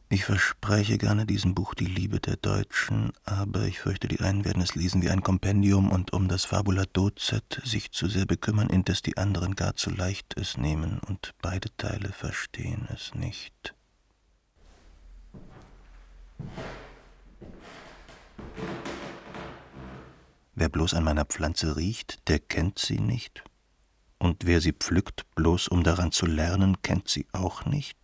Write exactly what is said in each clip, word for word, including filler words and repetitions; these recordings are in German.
Ich verspreche gerne diesem Buch die Liebe der Deutschen, aber ich fürchte, die einen werden es lesen wie ein Kompendium und um das Fabula Docet sich zu sehr bekümmern, indes die anderen gar zu leicht es nehmen und beide Teile verstehen es nicht. Wer bloß an meiner Pflanze riecht, der kennt sie nicht. Und wer sie pflückt, bloß um daran zu lernen, kennt sie auch nicht.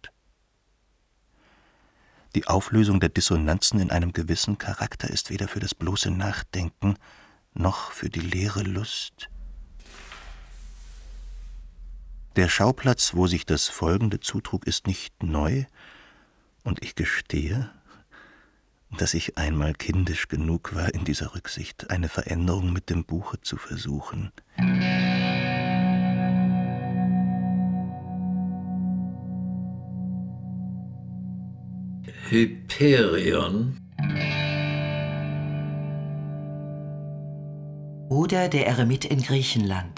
Die Auflösung der Dissonanzen in einem gewissen Charakter ist weder für das bloße Nachdenken noch für die leere Lust. Der Schauplatz, wo sich das Folgende zutrug, ist nicht neu, und ich gestehe, dass ich einmal kindisch genug war, in dieser Rücksicht eine Veränderung mit dem Buche zu versuchen. Hyperion oder der Eremit in Griechenland.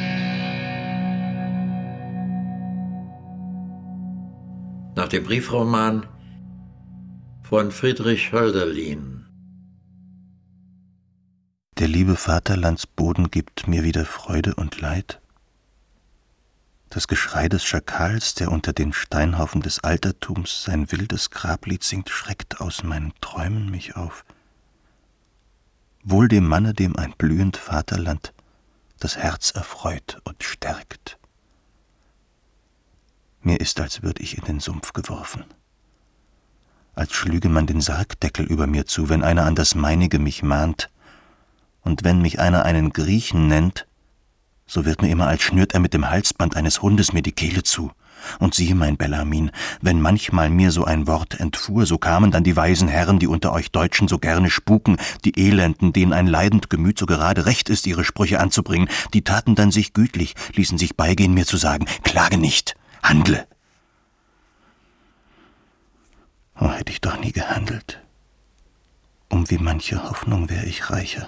Nach dem Briefroman von Friedrich Hölderlin. Der liebe Vaterlandsboden gibt mir wieder Freude und Leid. Das Geschrei des Schakals, der unter den Steinhaufen des Altertums sein wildes Grablied singt, schreckt aus meinen Träumen mich auf. Wohl dem Manne, dem ein blühend Vaterland das Herz erfreut und stärkt. Mir ist, als würd ich in den Sumpf geworfen. Als schlüge man den Sargdeckel über mir zu, wenn einer an das Meinige mich mahnt. Und wenn mich einer einen Griechen nennt, so wird mir immer, als schnürt er mit dem Halsband eines Hundes mir die Kehle zu. Und siehe, mein Bellarmin, wenn manchmal mir so ein Wort entfuhr, so kamen dann die weisen Herren, die unter euch Deutschen so gerne spuken, die Elenden, denen ein leidend Gemüt so gerade recht ist, ihre Sprüche anzubringen, die taten dann sich gütlich, ließen sich beigehen, mir zu sagen, klage nicht, handle. Oh, hätte ich doch nie gehandelt. Um wie manche Hoffnung wär ich reicher.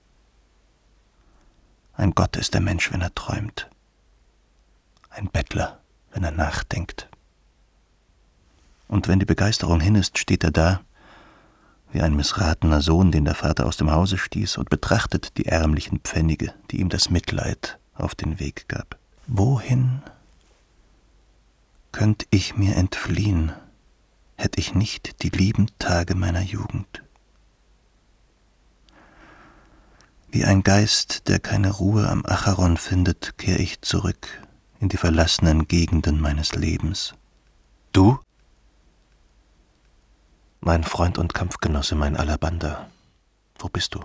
Ein Gott ist der Mensch, wenn er träumt. Ein Bettler, wenn er nachdenkt. Und wenn die Begeisterung hin ist, steht er da, wie ein missratener Sohn, den der Vater aus dem Hause stieß, und betrachtet die ärmlichen Pfennige, die ihm das Mitleid auf den Weg gab. Wohin könnt ich mir entfliehen, hätt ich nicht die lieben Tage meiner Jugend? Wie ein Geist, der keine Ruhe am Acheron findet, kehr ich zurück in die verlassenen Gegenden meines Lebens. Du? Mein Freund und Kampfgenosse, mein Alabanda, wo bist du?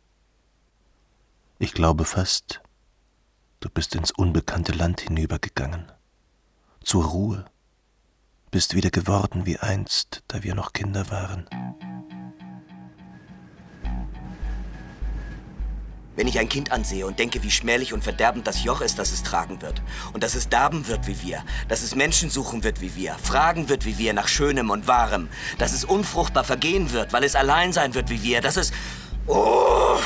Ich glaube fast, du bist ins unbekannte Land hinübergegangen. Zur Ruhe, bist wieder geworden wie einst, da wir noch Kinder waren. Wenn ich ein Kind ansehe und denke, wie schmählich und verderbend das Joch ist, das es tragen wird, und dass es darben wird wie wir, dass es Menschen suchen wird wie wir, fragen wird wie wir nach Schönem und Wahrem, dass es unfruchtbar vergehen wird, weil es allein sein wird wie wir, dass es... Oh!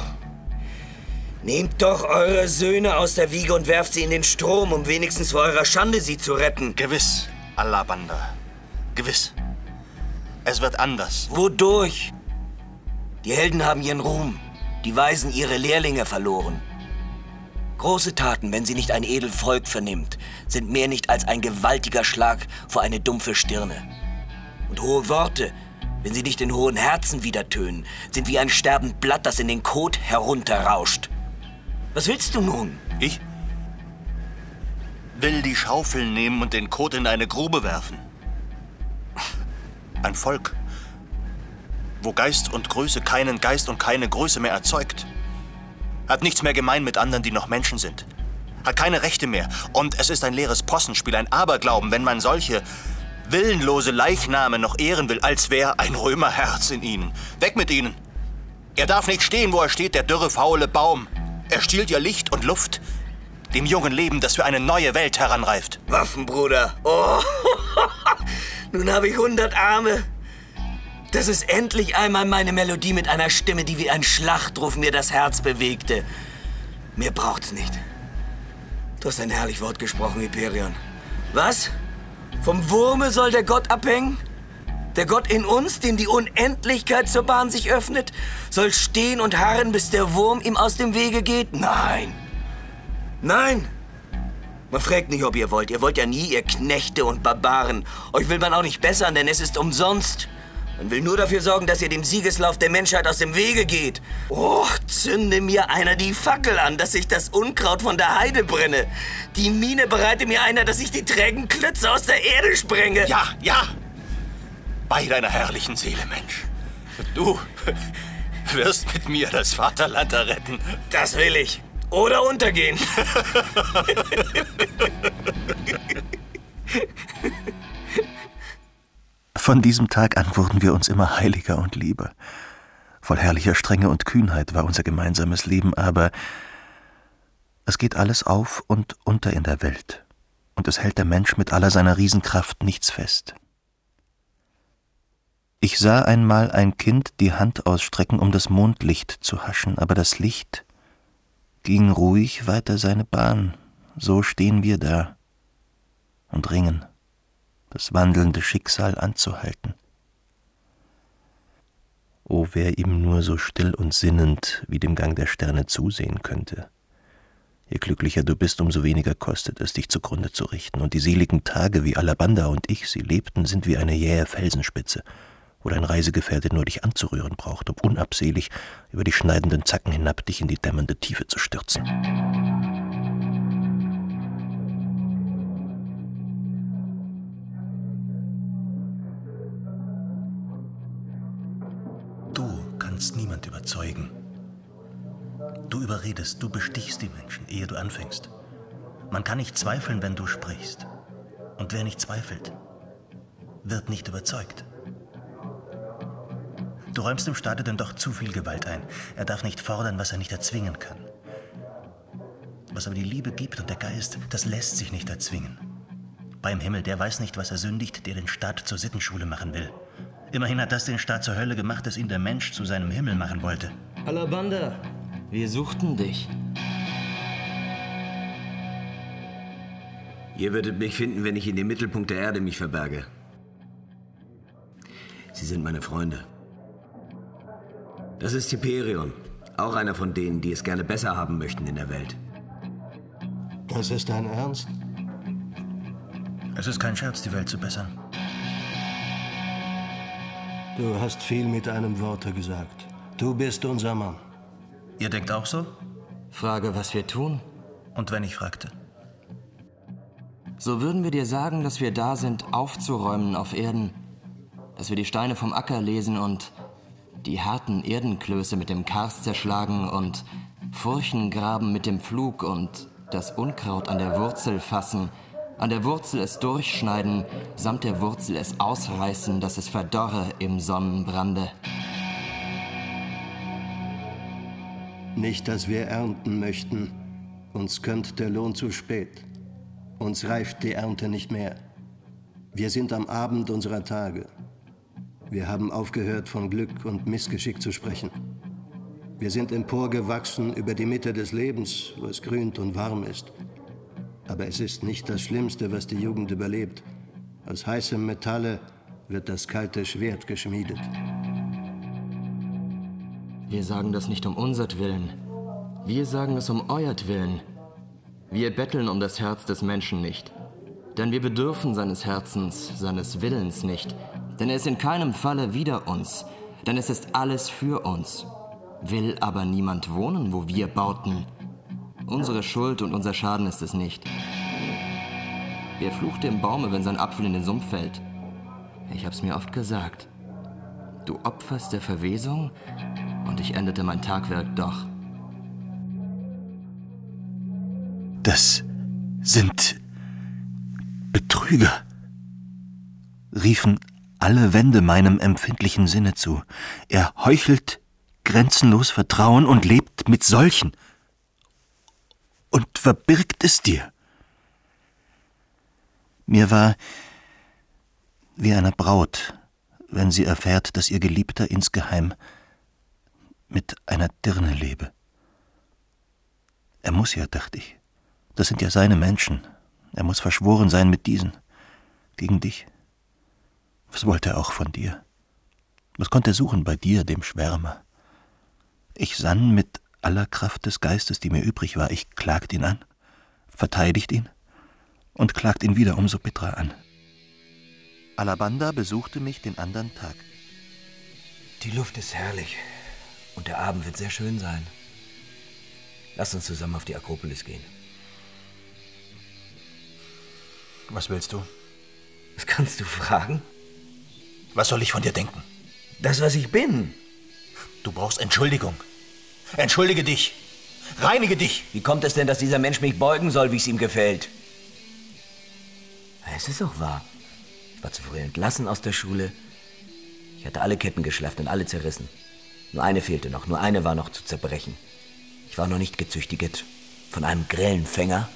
Nehmt doch eure Söhne aus der Wiege und werft sie in den Strom, um wenigstens vor eurer Schande sie zu retten. Gewiss, Alabanda. Gewiss. Es wird anders. Wodurch? Die Helden haben ihren Ruhm. Die Weisen ihre Lehrlinge verloren. Große Taten, wenn sie nicht ein edel Volk vernimmt, sind mehr nicht als ein gewaltiger Schlag vor eine dumpfe Stirne. Und hohe Worte, wenn sie nicht in hohen Herzen wieder tönen, sind wie ein sterbend Blatt, das in den Kot herunterrauscht. Was willst du nun? Ich will die Schaufel nehmen und den Kot in eine Grube werfen. Ein Volk, wo Geist und Größe keinen Geist und keine Größe mehr erzeugt, hat nichts mehr gemein mit anderen, die noch Menschen sind, hat keine Rechte mehr. Und es ist ein leeres Possenspiel, ein Aberglauben, wenn man solche willenlose Leichname noch ehren will, als wäre ein Römerherz in ihnen. Weg mit ihnen! Er darf nicht stehen, wo er steht, der dürre, faule Baum. Er stiehlt ihr Licht und Luft, dem jungen Leben, das für eine neue Welt heranreift. Waffenbruder, oh, nun habe ich hundert Arme. Das ist endlich einmal meine Melodie mit einer Stimme, die wie ein Schlachtruf mir das Herz bewegte. Mehr braucht's nicht. Du hast ein herrlich Wort gesprochen, Hyperion. Was? Vom Wurme soll der Gott abhängen? Der Gott in uns, dem die Unendlichkeit zur Bahn sich öffnet, soll stehen und harren, bis der Wurm ihm aus dem Wege geht? Nein. Nein. Man fragt nicht, ob ihr wollt. Ihr wollt ja nie, ihr Knechte und Barbaren. Euch will man auch nicht bessern, denn es ist umsonst. Man will nur dafür sorgen, dass ihr dem Siegeslauf der Menschheit aus dem Wege geht. Och, zünde mir einer die Fackel an, dass ich das Unkraut von der Heide brenne. Die Mine bereite mir einer, dass ich die trägen Klötze aus der Erde sprenge. Ja, ja. Bei deiner herrlichen Seele, Mensch. Du wirst mit mir das Vaterland erretten. Das will ich. Oder untergehen. Von diesem Tag an wurden wir uns immer heiliger und lieber. Voll herrlicher Strenge und Kühnheit war unser gemeinsames Leben, aber es geht alles auf und unter in der Welt, und es hält der Mensch mit aller seiner Riesenkraft nichts fest. Ich sah einmal ein Kind die Hand ausstrecken, um das Mondlicht zu haschen, aber das Licht ging ruhig weiter seine Bahn. So stehen wir da und ringen, das wandelnde Schicksal anzuhalten. O, wer ihm nur so still und sinnend wie dem Gang der Sterne zusehen könnte. Je glücklicher du bist, umso weniger kostet es, dich zugrunde zu richten. Und die seligen Tage, wie Alabanda und ich sie lebten, sind wie eine jähe Felsenspitze, wo dein Reisegefährte nur dich anzurühren braucht, um unabsehlich über die schneidenden Zacken hinab dich in die dämmernde Tiefe zu stürzen. Du kannst niemand überzeugen. Du überredest, du bestichst die Menschen, ehe du anfängst. Man kann nicht zweifeln, wenn du sprichst. Und wer nicht zweifelt, wird nicht überzeugt. Du räumst dem Staate denn doch zu viel Gewalt ein. Er darf nicht fordern, was er nicht erzwingen kann. Was aber die Liebe gibt und der Geist, das lässt sich nicht erzwingen. Beim Himmel, der weiß nicht, was er sündigt, der den Staat zur Sittenschule machen will. Immerhin hat das den Staat zur Hölle gemacht, dass ihn der Mensch zu seinem Himmel machen wollte. Alabanda, wir suchten dich. Ihr würdet mich finden, wenn ich in dem Mittelpunkt der Erde mich verberge. Sie sind meine Freunde. Das ist Hyperion, auch einer von denen, die es gerne besser haben möchten in der Welt. Das ist dein Ernst? Es ist kein Scherz, die Welt zu bessern. Du hast viel mit einem Worte gesagt. Du bist unser Mann. Ihr denkt auch so? Frage, was wir tun? Und wenn ich fragte? So würden wir dir sagen, dass wir da sind, aufzuräumen auf Erden. Dass wir die Steine vom Acker lesen und die harten Erdenklöße mit dem Karst zerschlagen und Furchen graben mit dem Pflug und das Unkraut an der Wurzel fassen, an der Wurzel es durchschneiden, samt der Wurzel es ausreißen, dass es verdorre im Sonnenbrande. Nicht, dass wir ernten möchten. Uns kömmt der Lohn zu spät. Uns reift die Ernte nicht mehr. Wir sind am Abend unserer Tage. Wir haben aufgehört, von Glück und Missgeschick zu sprechen. Wir sind emporgewachsen über die Mitte des Lebens, wo es grünt und warm ist. Aber es ist nicht das Schlimmste, was die Jugend überlebt. Aus heißem Metalle wird das kalte Schwert geschmiedet. Wir sagen das nicht um unsertwillen. Wir sagen es um euertwillen. Wir betteln um das Herz des Menschen nicht. Denn wir bedürfen seines Herzens, seines Willens nicht. Denn er ist in keinem Falle wider uns. Denn es ist alles für uns. Will aber niemand wohnen, wo wir bauten. Unsere Schuld und unser Schaden ist es nicht. Wer flucht dem Baume, wenn sein Apfel in den Sumpf fällt? Ich hab's mir oft gesagt. Du opferst der Verwesung und ich endete mein Tagwerk doch. Das sind Betrüger, riefen alle Wände meinem empfindlichen Sinne zu. Er heuchelt grenzenlos Vertrauen und lebt mit solchen und verbirgt es dir. Mir war wie einer Braut, wenn sie erfährt, dass ihr Geliebter insgeheim mit einer Dirne lebe. Er muss ja, dachte ich. Das sind ja seine Menschen. Er muss verschworen sein mit diesen. Gegen dich. Was wollte er auch von dir? Was konnte er suchen bei dir, dem Schwärmer? Ich sann mit aller Kraft des Geistes, die mir übrig war. Ich klagt ihn an, verteidigt ihn und klagt ihn wieder umso bitterer an. Alabanda besuchte mich den andern Tag. Die Luft ist herrlich und der Abend wird sehr schön sein. Lass uns zusammen auf die Akropolis gehen. Was willst du? Das kannst du fragen? Was soll ich von dir denken? Das, was ich bin. Du brauchst Entschuldigung. Entschuldige dich. Reinige dich. Wie kommt es denn, dass dieser Mensch mich beugen soll, wie es ihm gefällt? Es ist auch wahr. Ich war zu früh entlassen aus der Schule. Ich hatte alle Ketten geschlafft und alle zerrissen. Nur eine fehlte noch, nur eine war noch zu zerbrechen. Ich war noch nicht gezüchtiget von einem grellen Fänger.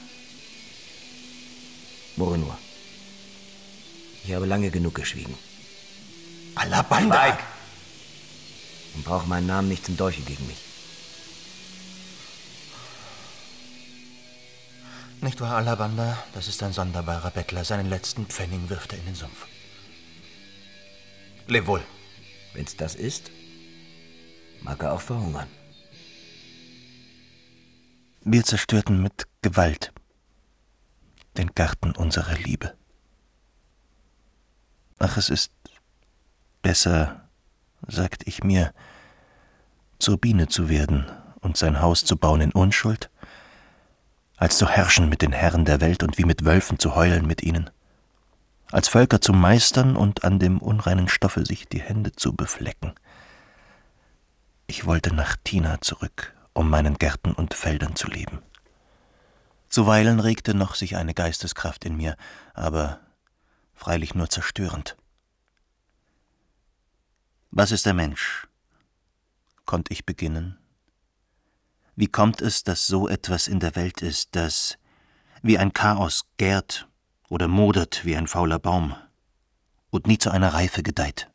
Murre nur. Ich habe lange genug geschwiegen. Alabanda! Schweig! Und brauche meinen Namen nicht zum Dolche gegen mich. Nicht wahr, Alabanda? Das ist ein sonderbarer Bettler. Seinen letzten Pfennig wirft er in den Sumpf. Leb wohl. Wenn's das ist, mag er auch verhungern. Wir zerstörten mit Gewalt den Garten unserer Liebe. Ach, es ist besser, sagt ich mir, zur Biene zu werden und sein Haus zu bauen in Unschuld, als zu herrschen mit den Herren der Welt und wie mit Wölfen zu heulen mit ihnen, als Völker zu meistern und an dem unreinen Stoffe sich die Hände zu beflecken. Ich wollte nach Tina zurück, um meinen Gärten und Feldern zu leben. Zuweilen regte noch sich eine Geisteskraft in mir, aber freilich nur zerstörend. Was ist der Mensch? Konnte ich beginnen? Wie kommt es, dass so etwas in der Welt ist, das wie ein Chaos gärt oder modert wie ein fauler Baum und nie zu einer Reife gedeiht?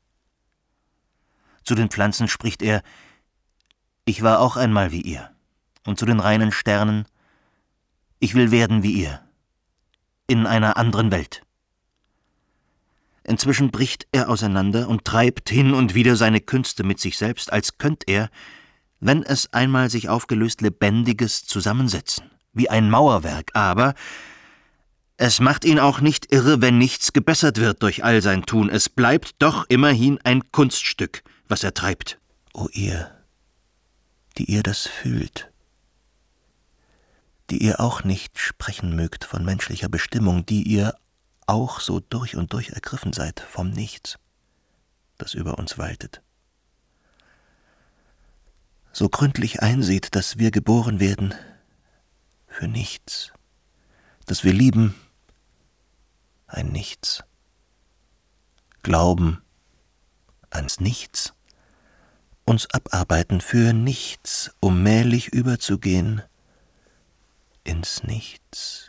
Zu den Pflanzen spricht er: Ich war auch einmal wie ihr. Und zu den reinen Sternen: Ich will werden wie ihr, in einer anderen Welt. Inzwischen bricht er auseinander und treibt hin und wieder seine Künste mit sich selbst, als könnt er, wenn es einmal sich aufgelöst, Lebendiges zusammensetzen, wie ein Mauerwerk, aber es macht ihn auch nicht irre, wenn nichts gebessert wird durch all sein Tun. Es bleibt doch immerhin ein Kunststück, was er treibt. O ihr, die ihr das fühlt, die ihr auch nicht sprechen mögt von menschlicher Bestimmung, die ihr auch so durch und durch ergriffen seid vom Nichts, das über uns waltet. So gründlich einseht, dass wir geboren werden für nichts, dass wir lieben ein Nichts, glauben ans Nichts, uns abarbeiten für nichts, um mählich überzugehen ins Nichts.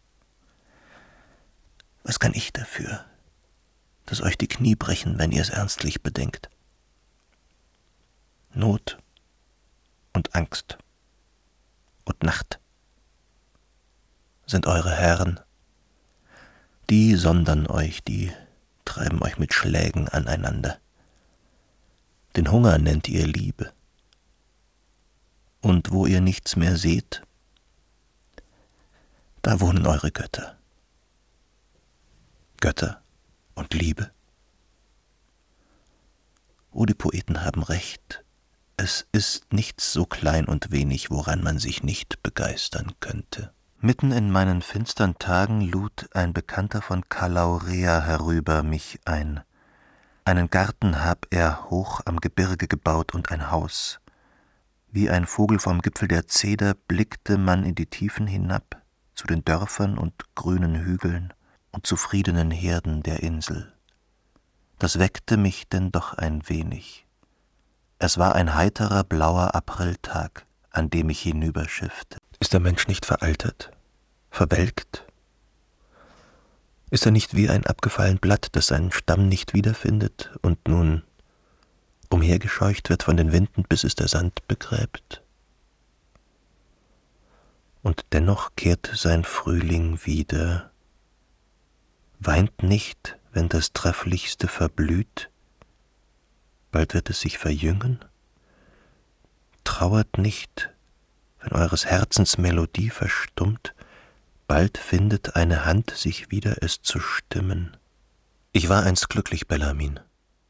Was kann ich dafür, dass euch die Knie brechen, wenn ihr es ernstlich bedenkt? Not und Angst und Nacht sind eure Herren. Die sondern euch, die treiben euch mit Schlägen aneinander. Den Hunger nennt ihr Liebe. Und wo ihr nichts mehr seht, da wohnen eure Götter. Götter und Liebe. Oh, die Poeten haben recht. Es ist nichts so klein und wenig, woran man sich nicht begeistern könnte. Mitten in meinen finstern Tagen lud ein Bekannter von Kalaurea herüber mich ein. Einen Garten hab er hoch am Gebirge gebaut und ein Haus. Wie ein Vogel vom Gipfel der Zeder blickte man in die Tiefen hinab, zu den Dörfern und grünen Hügeln und zufriedenen Herden der Insel. Das weckte mich denn doch ein wenig. Es war ein heiterer, blauer Apriltag, an dem ich hinüberschiffte. Ist der Mensch nicht veraltert, verwelkt? Ist er nicht wie ein abgefallen Blatt, das seinen Stamm nicht wiederfindet und nun umhergescheucht wird von den Winden, bis es der Sand begräbt? Und dennoch kehrt sein Frühling wieder. Weint nicht, wenn das Trefflichste verblüht, bald wird es sich verjüngen? Trauert nicht, wenn eures Herzens Melodie verstummt, bald findet eine Hand sich wieder, es zu stimmen. Ich war einst glücklich, Bellarmin.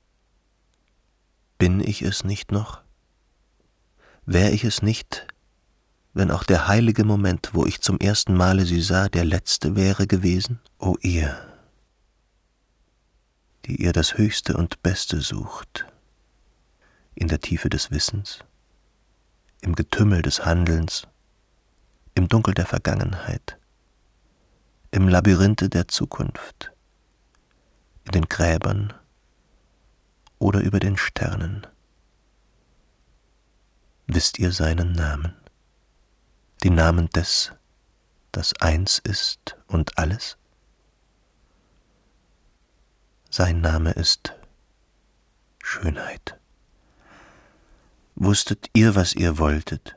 Bin ich es nicht noch? Wär ich es nicht, wenn auch der heilige Moment, wo ich zum ersten Male sie sah, der letzte wäre gewesen? O ihr, die ihr das Höchste und Beste sucht, in der Tiefe des Wissens, im Getümmel des Handelns, im Dunkel der Vergangenheit, im Labyrinthe der Zukunft, in den Gräbern oder über den Sternen. Wisst ihr seinen Namen? Den Namen des, das eins ist und alles? Sein Name ist Schönheit. Wusstet ihr, was ihr wolltet?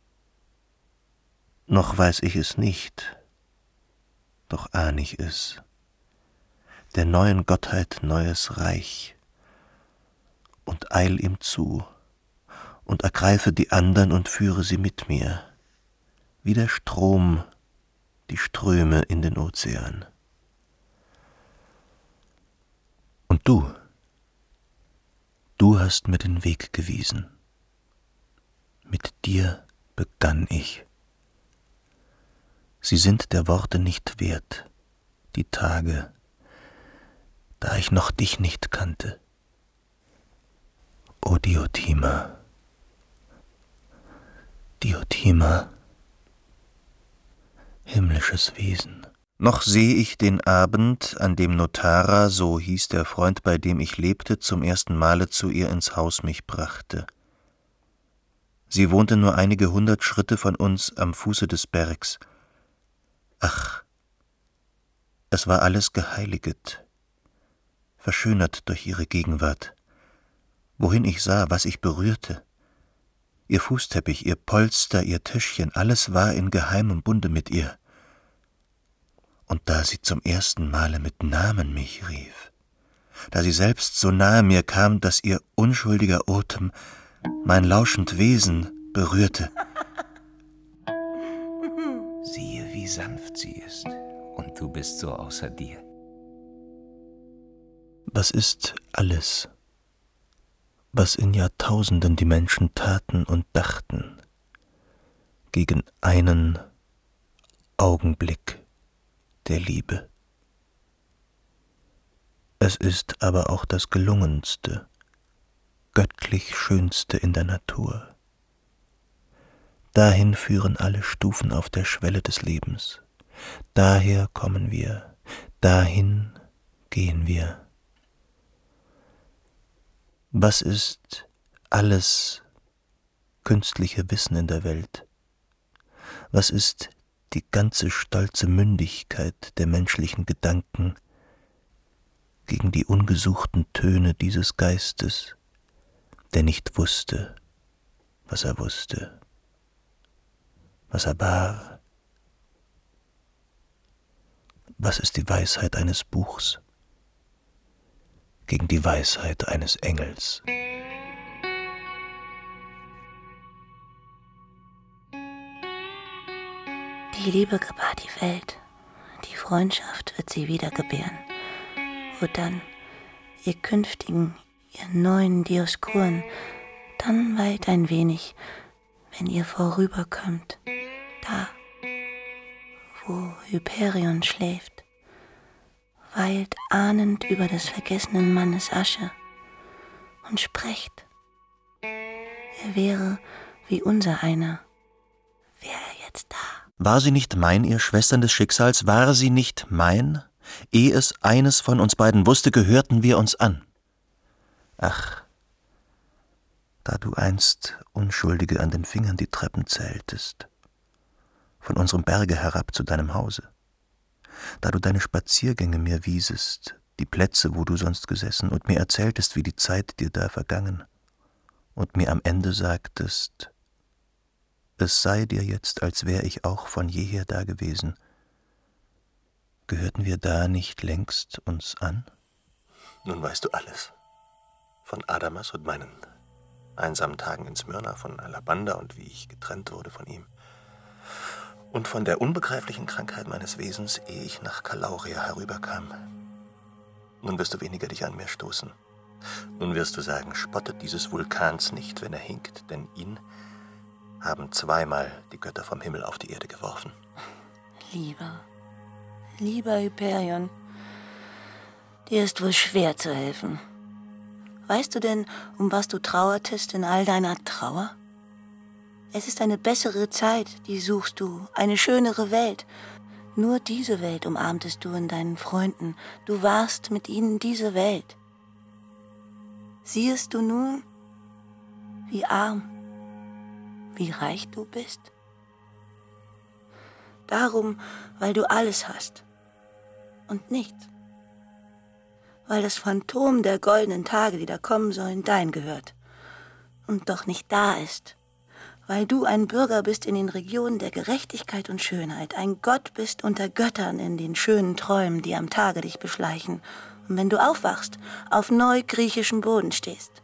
Noch weiß ich es nicht, doch ahn ich es. Der neuen Gottheit neues Reich, und eil ihm zu, und ergreife die andern und führe sie mit mir, wie der Strom die Ströme in den Ozean. Und du, du hast mir den Weg gewiesen. Mit dir begann ich. Sie sind der Worte nicht wert, die Tage, da ich noch dich nicht kannte. O Diotima, Diotima, himmlisches Wesen. Noch seh ich den Abend, an dem Notara, so hieß der Freund, bei dem ich lebte, zum ersten Male zu ihr ins Haus mich brachte. Sie wohnte nur einige hundert Schritte von uns am Fuße des Bergs. Ach, es war alles geheiliget, verschönert durch ihre Gegenwart. Wohin ich sah, was ich berührte, ihr Fußteppich, ihr Polster, ihr Tischchen, alles war in geheimem Bunde mit ihr. Und da sie zum ersten Male mit Namen mich rief, da sie selbst so nahe mir kam, dass ihr unschuldiger Atem mein lauschend Wesen berührte. Siehe, wie sanft sie ist, und du bist so außer dir. Was ist alles, was in Jahrtausenden die Menschen taten und dachten, gegen einen Augenblick der Liebe? Es ist aber auch das Gelungenste, göttlich Schönste in der Natur. Dahin führen alle Stufen auf der Schwelle des Lebens. Daher kommen wir, dahin gehen wir. Was ist alles künstliche Wissen in der Welt? Was ist die ganze stolze Mündigkeit der menschlichen Gedanken gegen die ungesuchten Töne dieses Geistes, der nicht wusste, was er wusste, was er war? Was ist die Weisheit eines Buchs gegen die Weisheit eines Engels? Die Liebe gebar die Welt, die Freundschaft wird sie wieder gebären. Wo dann, ihr künftigen, ihr neuen Dioskuren, dann weilt ein wenig, wenn ihr vorüberkommt, da, wo Hyperion schläft, weilt ahnend über des vergessenen Mannes Asche und sprecht, er wäre wie unser einer, wäre er jetzt da. War sie nicht mein, ihr Schwestern des Schicksals, war sie nicht mein? Ehe es eines von uns beiden wusste, gehörten wir uns an. Ach, da du einst Unschuldige an den Fingern die Treppen zähltest, von unserem Berge herab zu deinem Hause, da du deine Spaziergänge mir wiesest, die Plätze, wo du sonst gesessen, und mir erzähltest, wie die Zeit dir da vergangen, und mir am Ende sagtest, es sei dir jetzt, als wär ich auch von jeher da gewesen. Gehörten wir da nicht längst uns an? Nun weißt du alles. Von Adamas und meinen einsamen Tagen in Smyrna, von Alabanda und wie ich getrennt wurde von ihm. Und von der unbegreiflichen Krankheit meines Wesens, ehe ich nach Kalauria herüberkam. Nun wirst du weniger dich an mir stoßen. Nun wirst du sagen, spottet dieses Vulkans nicht, wenn er hinkt, denn ihn haben zweimal die Götter vom Himmel auf die Erde geworfen. Lieber, lieber Hyperion, dir ist wohl schwer zu helfen. Weißt du denn, um was du trauertest in all deiner Trauer? Es ist eine bessere Zeit, die suchst du, eine schönere Welt. Nur diese Welt umarmtest du in deinen Freunden. Du warst mit ihnen diese Welt. Siehst du nun, wie arm, wie reich du bist? Darum, weil du alles hast und nichts. Weil das Phantom der goldenen Tage, die da kommen sollen, dein gehört und doch nicht da ist. Weil du ein Bürger bist in den Regionen der Gerechtigkeit und Schönheit, ein Gott bist unter Göttern in den schönen Träumen, die am Tage dich beschleichen. Und wenn du aufwachst, auf neugriechischen Boden stehst.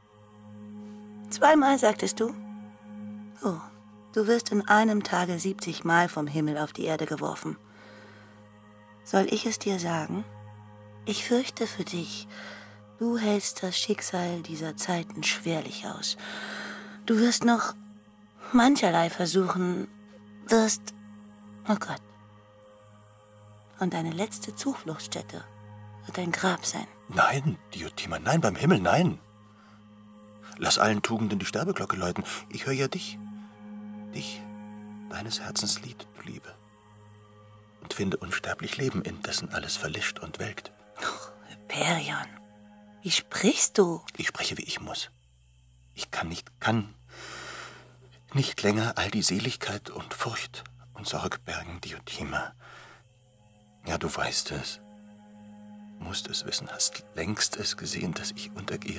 Zweimal sagtest du, oh, du wirst in einem Tage siebzig Mal vom Himmel auf die Erde geworfen. Soll ich es dir sagen? Ich fürchte für dich, du hältst das Schicksal dieser Zeiten schwerlich aus. Du wirst noch mancherlei versuchen, wirst, oh Gott. Und deine letzte Zufluchtsstätte wird ein Grab sein. Nein, Diotima, nein, beim Himmel, nein. Lass allen Tugenden die Sterbeglocke läuten. Ich höre ja dich. Dich, deines Herzens Lied, du Liebe. Und finde unsterblich Leben, in dessen alles verlischt und welkt. Oh, Hyperion, wie sprichst du? Ich spreche, wie ich muss. Ich kann nicht, kann nicht länger all die Seligkeit und Furcht und Sorge bergen, Diotima. Ja, du weißt es. Musst es wissen, hast längst es gesehen, dass ich untergehe,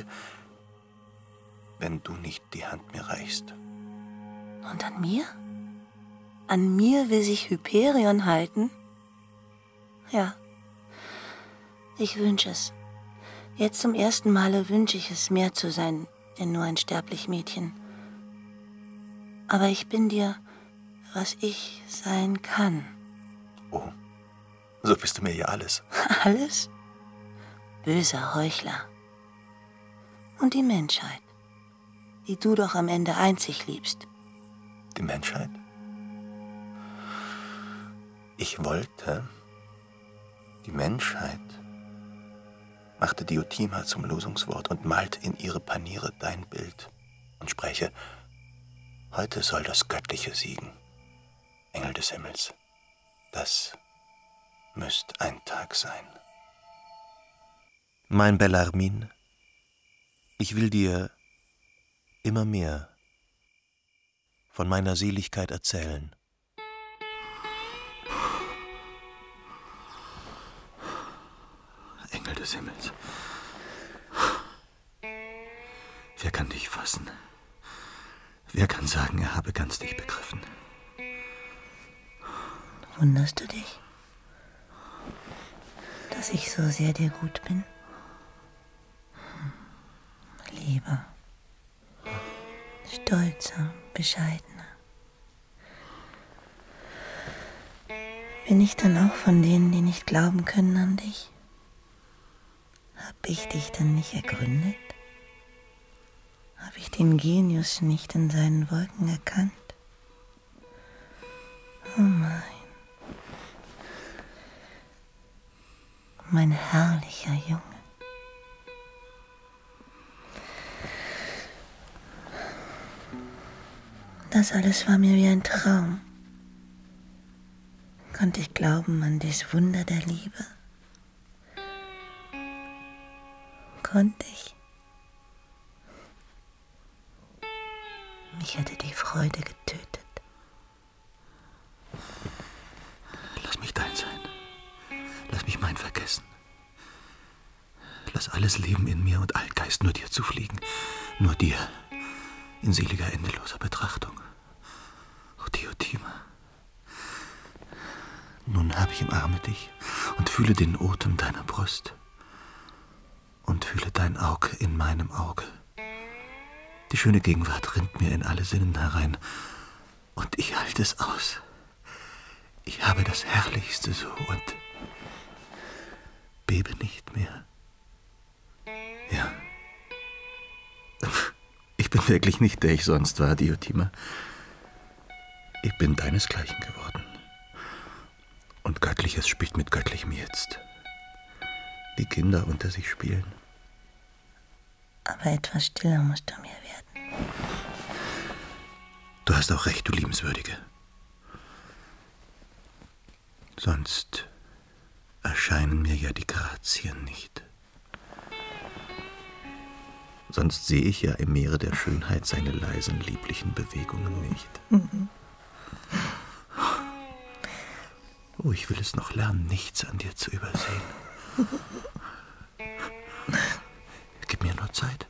wenn du nicht die Hand mir reichst. Und an mir? An mir will sich Hyperion halten? Ja, ich wünsche es. Jetzt zum ersten Male wünsche ich es, mehr zu sein, denn nur ein sterblich Mädchen. Aber ich bin dir, was ich sein kann. Oh, so bist du mir ja alles. Alles? Böser Heuchler. Und die Menschheit, die du doch am Ende einzig liebst. Die Menschheit? Ich wollte, die Menschheit, machte Diotima zum Losungswort und malte in ihre Paniere dein Bild und spräche: Heute soll das Göttliche siegen, Engel des Himmels. Das müsst ein Tag sein. Mein Bellarmin, ich will dir immer mehr von meiner Seligkeit erzählen. Engel des Himmels, wer kann dich fassen? Wer kann sagen, er habe ganz dich begriffen? Wunderst du dich, dass ich so sehr dir gut bin? Lieber, stolzer, bescheidener. Bin ich dann auch von denen, die nicht glauben können an dich? Hab ich dich denn nicht ergründet? Hab ich den Genius nicht in seinen Wolken erkannt? Oh mein, mein herrlicher Junge. Das alles war mir wie ein Traum. Konnte ich glauben an dies Wunder der Liebe? Konnte ich? Mich hätte die Freude getötet. Lass mich dein sein. Lass mich mein vergessen. Lass alles Leben in mir und allen Geist nur dir zufliegen. Nur dir. In seliger, endeloser Betrachtung. Oh, Diotima. Nun habe ich im Arme dich und fühle den Atem deiner Brust. dein Auge in meinem Auge. Die schöne Gegenwart rinnt mir in alle Sinnen herein, und ich halte es aus. Ich habe das Herrlichste so und bebe nicht mehr. Ja. Ich bin wirklich nicht, der ich sonst war, Diotima. Ich bin deinesgleichen geworden. Und Göttliches spielt mit Göttlichem jetzt. Die Kinder unter sich spielen. Aber etwas stiller musst du mir werden. Du hast auch recht, du Liebenswürdige. Sonst erscheinen mir ja die Grazien nicht. Sonst sehe ich ja im Meere der Schönheit seine leisen, lieblichen Bewegungen nicht. Mhm. Oh, ich will es noch lernen, nichts an dir zu übersehen. Gib mir nur Zeit.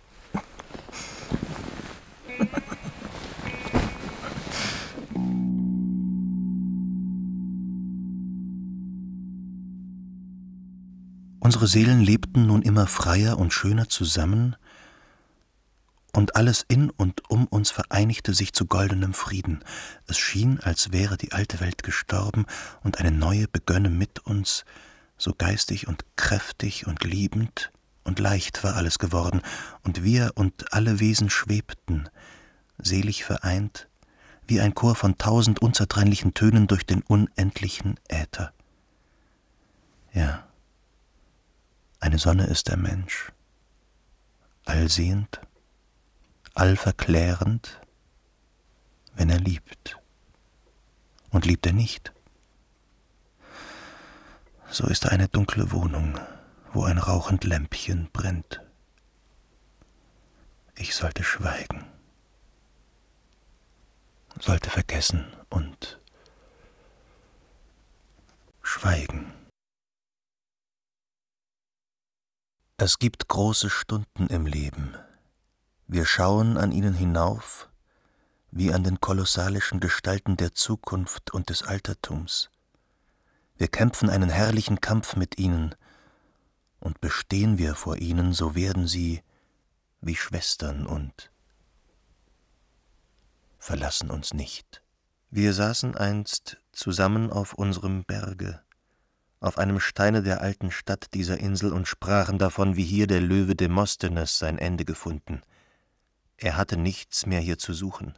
Unsere Seelen lebten nun immer freier und schöner zusammen, und alles in und um uns vereinigte sich zu goldenem Frieden. Es schien, als wäre die alte Welt gestorben und eine neue begönne mit uns, so geistig und kräftig und liebend, und leicht war alles geworden, und wir und alle Wesen schwebten, selig vereint, wie ein Chor von tausend unzertrennlichen Tönen durch den unendlichen Äther. Ja, eine Sonne ist der Mensch, allsehend, allverklärend, wenn er liebt. Und liebt er nicht, so ist er eine dunkle Wohnung, wo ein rauchend Lämpchen brennt. Ich sollte schweigen, sollte vergessen und schweigen. Es gibt große Stunden im Leben. Wir schauen an ihnen hinauf, wie an den kolossalischen Gestalten der Zukunft und des Altertums. Wir kämpfen einen herrlichen Kampf mit ihnen, und bestehen wir vor ihnen, so werden sie wie Schwestern und verlassen uns nicht. Wir saßen einst zusammen auf unserem Berge, auf einem Steine der alten Stadt dieser Insel, und sprachen davon, wie hier der Löwe Demosthenes sein Ende gefunden. Er hatte nichts mehr hier zu suchen.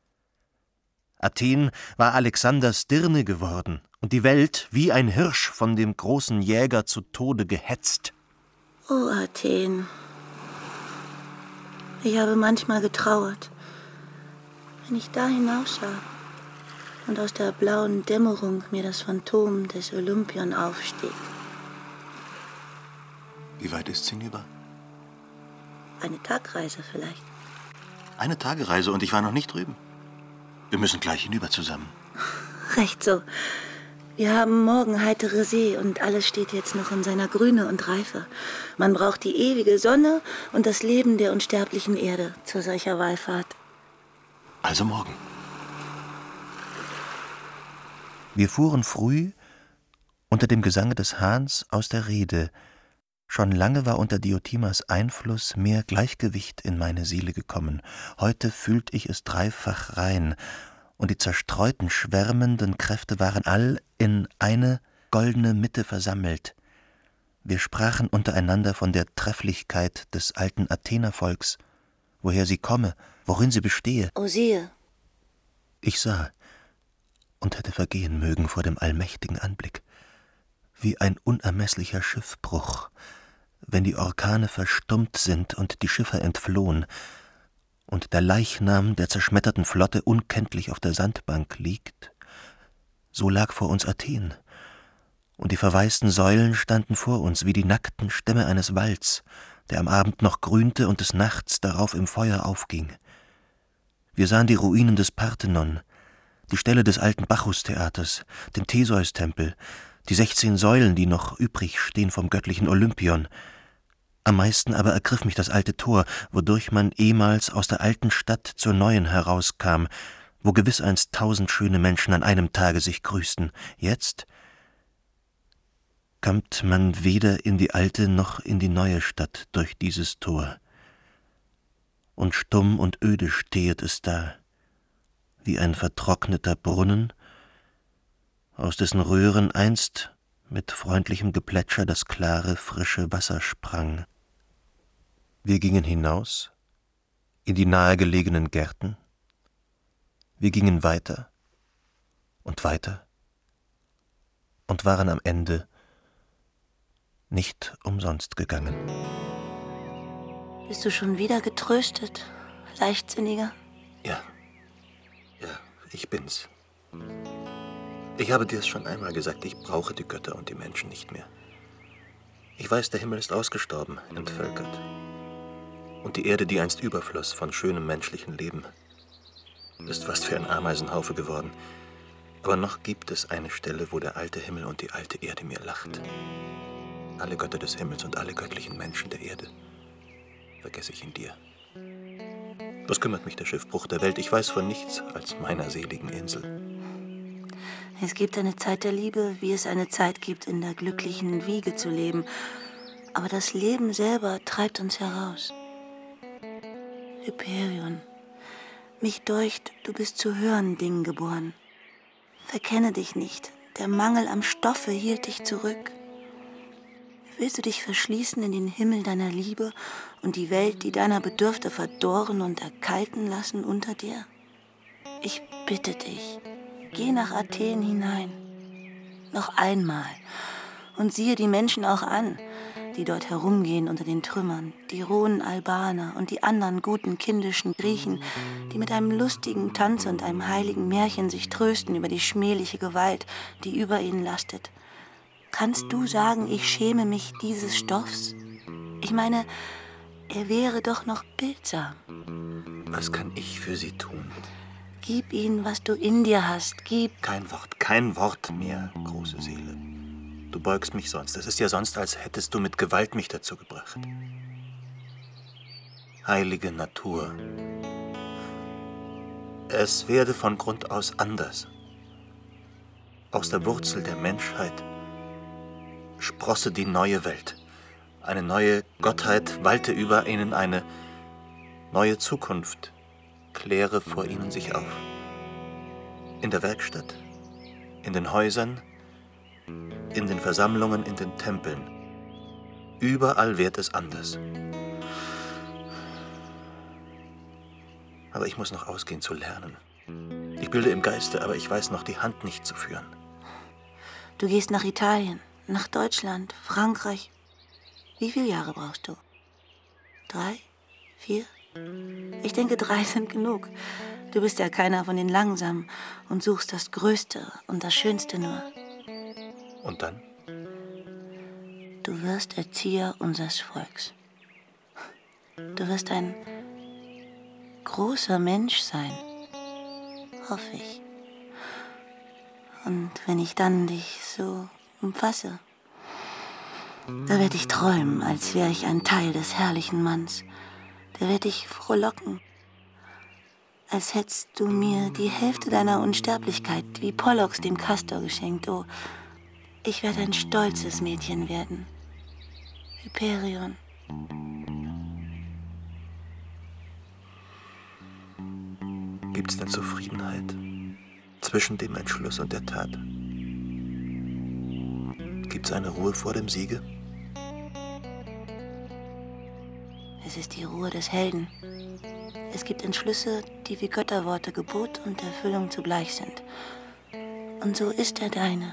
Athen war Alexanders Dirne geworden und die Welt wie ein Hirsch von dem großen Jäger zu Tode gehetzt. Oh, Athen. Ich habe manchmal getrauert, wenn ich da hinaussah und aus der blauen Dämmerung mir das Phantom des Olympion aufstieg. Wie weit ist's hinüber? Eine Tagreise vielleicht. Eine Tagereise und ich war noch nicht drüben. Wir müssen gleich hinüber zusammen. Recht so. Wir haben morgen heitere See und alles steht jetzt noch in seiner Grüne und Reife. Man braucht die ewige Sonne und das Leben der unsterblichen Erde zu solcher Wallfahrt. Also morgen. Wir fuhren früh unter dem Gesange des Hahns aus der Rede. Schon lange war unter Diotimas Einfluss mehr Gleichgewicht in meine Seele gekommen. Heute fühlt ich es dreifach rein, und die zerstreuten, schwärmenden Kräfte waren all in eine goldene Mitte versammelt. Wir sprachen untereinander von der Trefflichkeit des alten Athenervolks, woher sie komme, worin sie bestehe. O siehe! Ich sah und hätte vergehen mögen vor dem allmächtigen Anblick, wie ein unermesslicher Schiffbruch, wenn die Orkane verstummt sind und die Schiffer entflohen und der Leichnam der zerschmetterten Flotte unkenntlich auf der Sandbank liegt, so lag vor uns Athen, und die verwaisten Säulen standen vor uns wie die nackten Stämme eines Walds, der am Abend noch grünte und des Nachts darauf im Feuer aufging. Wir sahen die Ruinen des Parthenon, die Stelle des alten Bacchus-Theaters, den Theseus-Tempel, die sechzehn Säulen, die noch übrig stehen vom göttlichen Olympion. Am meisten aber ergriff mich das alte Tor, wodurch man ehemals aus der alten Stadt zur neuen herauskam, wo gewiss einst tausend schöne Menschen an einem Tage sich grüßten. Jetzt, kommt man weder in die alte noch in die neue Stadt durch dieses Tor. Und stumm und öde stehet es da, wie ein vertrockneter Brunnen, aus dessen Röhren einst mit freundlichem Geplätscher das klare, frische Wasser sprang. Wir gingen hinaus in die nahegelegenen Gärten. Wir gingen weiter und weiter und waren am Ende nicht umsonst gegangen. Bist du schon wieder getröstet, Leichtsinniger? Ja, ja, ich bin's. Ich habe dir's schon einmal gesagt, ich brauche die Götter und die Menschen nicht mehr. Ich weiß, der Himmel ist ausgestorben, entvölkert. Und die Erde, die einst überfloss von schönem menschlichen Leben, ist fast wie ein Ameisenhaufe geworden. Aber noch gibt es eine Stelle, wo der alte Himmel und die alte Erde mir lacht. Alle Götter des Himmels und alle göttlichen Menschen der Erde vergesse ich in dir. Was kümmert mich der Schiffbruch der Welt? Ich weiß von nichts als meiner seligen Insel. Es gibt eine Zeit der Liebe, wie es eine Zeit gibt, in der glücklichen Wiege zu leben. Aber das Leben selber treibt uns heraus. Hyperion, mich deucht, du bist zu höheren Dingen geboren. Verkenne dich nicht, der Mangel am Stoffe hielt dich zurück. Willst du dich verschließen in den Himmel deiner Liebe und die Welt, die deiner bedürfte, verdorren und erkalten lassen unter dir? Ich bitte dich, geh nach Athen hinein, noch einmal, und siehe die Menschen auch an, die dort herumgehen unter den Trümmern, die rohen Albaner und die anderen guten kindischen Griechen, die mit einem lustigen Tanz und einem heiligen Märchen sich trösten über die schmähliche Gewalt, die über ihnen lastet. Kannst du sagen, ich schäme mich dieses Stoffs? Ich meine, er wäre doch noch bildsam. Was kann ich für sie tun? Gib ihnen, was du in dir hast, gib... Kein Wort, kein Wort mehr, große Seele. Du beugst mich sonst. Es ist ja sonst, als hättest du mit Gewalt mich dazu gebracht. Heilige Natur. Es werde von Grund aus anders. Aus der Wurzel der Menschheit sprosse die neue Welt. Eine neue Gottheit walte über ihnen, eine neue Zukunft kläre vor ihnen sich auf. In der Werkstatt, in den Häusern, in den Versammlungen, in den Tempeln. Überall wird es anders. Aber ich muss noch ausgehen zu lernen. Ich bilde im Geiste, aber ich weiß noch die Hand nicht zu führen. Du gehst nach Italien, nach Deutschland, Frankreich. Wie viele Jahre brauchst du? Drei? Vier? Ich denke, drei sind genug. Du bist ja keiner von den Langsamen und suchst das Größte und das Schönste nur. Und dann? Du wirst Erzieher unseres Volks. Du wirst ein großer Mensch sein, hoffe ich. Und wenn ich dann dich so umfasse, da werd ich träumen, als wäre ich ein Teil des herrlichen Manns. Da werd ich frohlocken, als hättest du mir die Hälfte deiner Unsterblichkeit wie Pollux dem Kastor geschenkt. Oh, ich werde ein stolzes Mädchen werden. Hyperion. Gibt's denn Zufriedenheit zwischen dem Entschluss und der Tat? Gibt's eine Ruhe vor dem Siege? Es ist die Ruhe des Helden. Es gibt Entschlüsse, die wie Götterworte Gebot und Erfüllung zugleich sind. Und so ist er deine.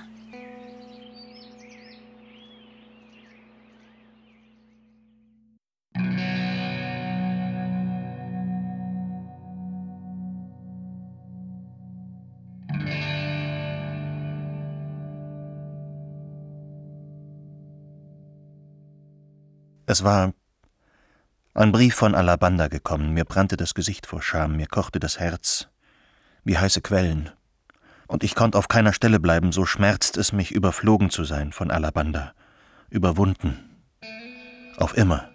Es war ein Brief von Alabanda gekommen. Mir brannte das Gesicht vor Scham, mir kochte das Herz wie heiße Quellen. Und ich konnte auf keiner Stelle bleiben, so schmerzt es mich, überflogen zu sein von Alabanda. Überwunden. Auf immer.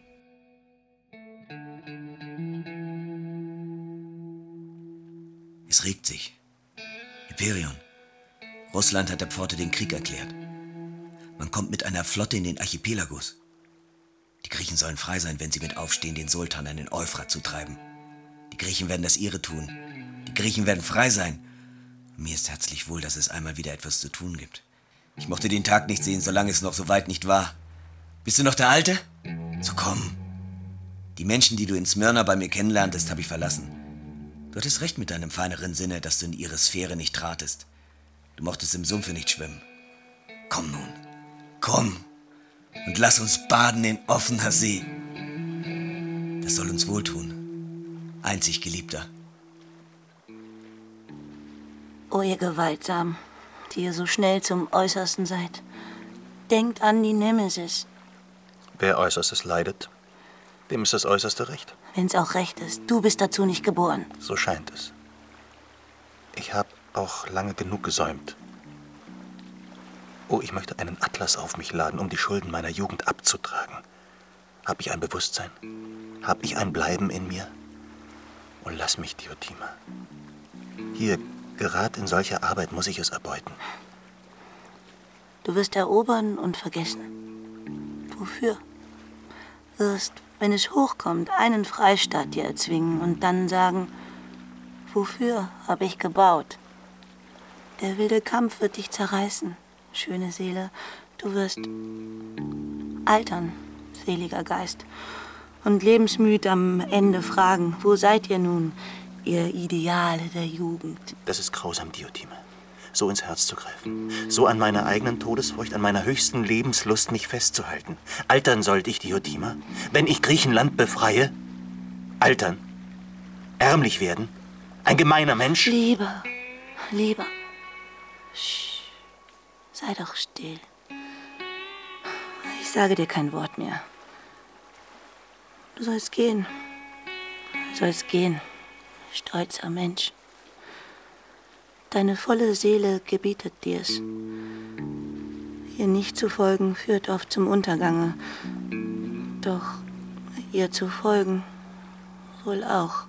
Es regt sich. Hyperion. Russland hat der Pforte den Krieg erklärt. Man kommt mit einer Flotte in den Archipelagos. Die Griechen sollen frei sein, wenn sie mit Aufstehen den Sultan an den Euphrat zutreiben. Die Griechen werden das ihre tun. Die Griechen werden frei sein. Und mir ist herzlich wohl, dass es einmal wieder etwas zu tun gibt. Ich mochte den Tag nicht sehen, solange es noch so weit nicht war. Bist du noch der Alte? So komm. Die Menschen, die du in Smyrna bei mir kennenlerntest, habe ich verlassen. Du hattest recht mit deinem feineren Sinne, dass du in ihre Sphäre nicht tratest. Du mochtest im Sumpfe nicht schwimmen. Komm nun, komm und lass uns baden in offener See. Das soll uns wohltun, einzig Geliebter. O ihr Gewaltsamen, die ihr so schnell zum Äußersten seid, denkt an die Nemesis. Wer Äußerstes leidet, dem ist das Äußerste recht. Wenn's auch recht ist, du bist dazu nicht geboren. So scheint es. Ich habe auch lange genug gesäumt. Oh, ich möchte einen Atlas auf mich laden, um die Schulden meiner Jugend abzutragen. Hab ich ein Bewusstsein? Hab ich ein Bleiben in mir? Oh, lass mich, Diotima. Hier, gerade in solcher Arbeit muss ich es erbeuten. Du wirst erobern und vergessen. Wofür? Wirst, wenn es hochkommt, einen Freistaat dir erzwingen und dann sagen, wofür habe ich gebaut? Der wilde Kampf wird dich zerreißen, schöne Seele. Du wirst altern, seliger Geist, und lebensmüd am Ende fragen, wo seid ihr nun, ihr Ideale der Jugend? Das ist grausam, Diotima. So ins Herz zu greifen. So an meiner eigenen Todesfurcht, an meiner höchsten Lebenslust mich festzuhalten. Altern sollte ich, Diotima, wenn ich Griechenland befreie? Altern? Ärmlich werden? Ein gemeiner Mensch? Lieber, lieber. Sch, sei doch still. Ich sage dir kein Wort mehr. Du sollst gehen. Du sollst gehen, stolzer Mensch. Deine volle Seele gebietet dir's. Ihr nicht zu folgen führt oft zum Untergange. Doch ihr zu folgen wohl auch.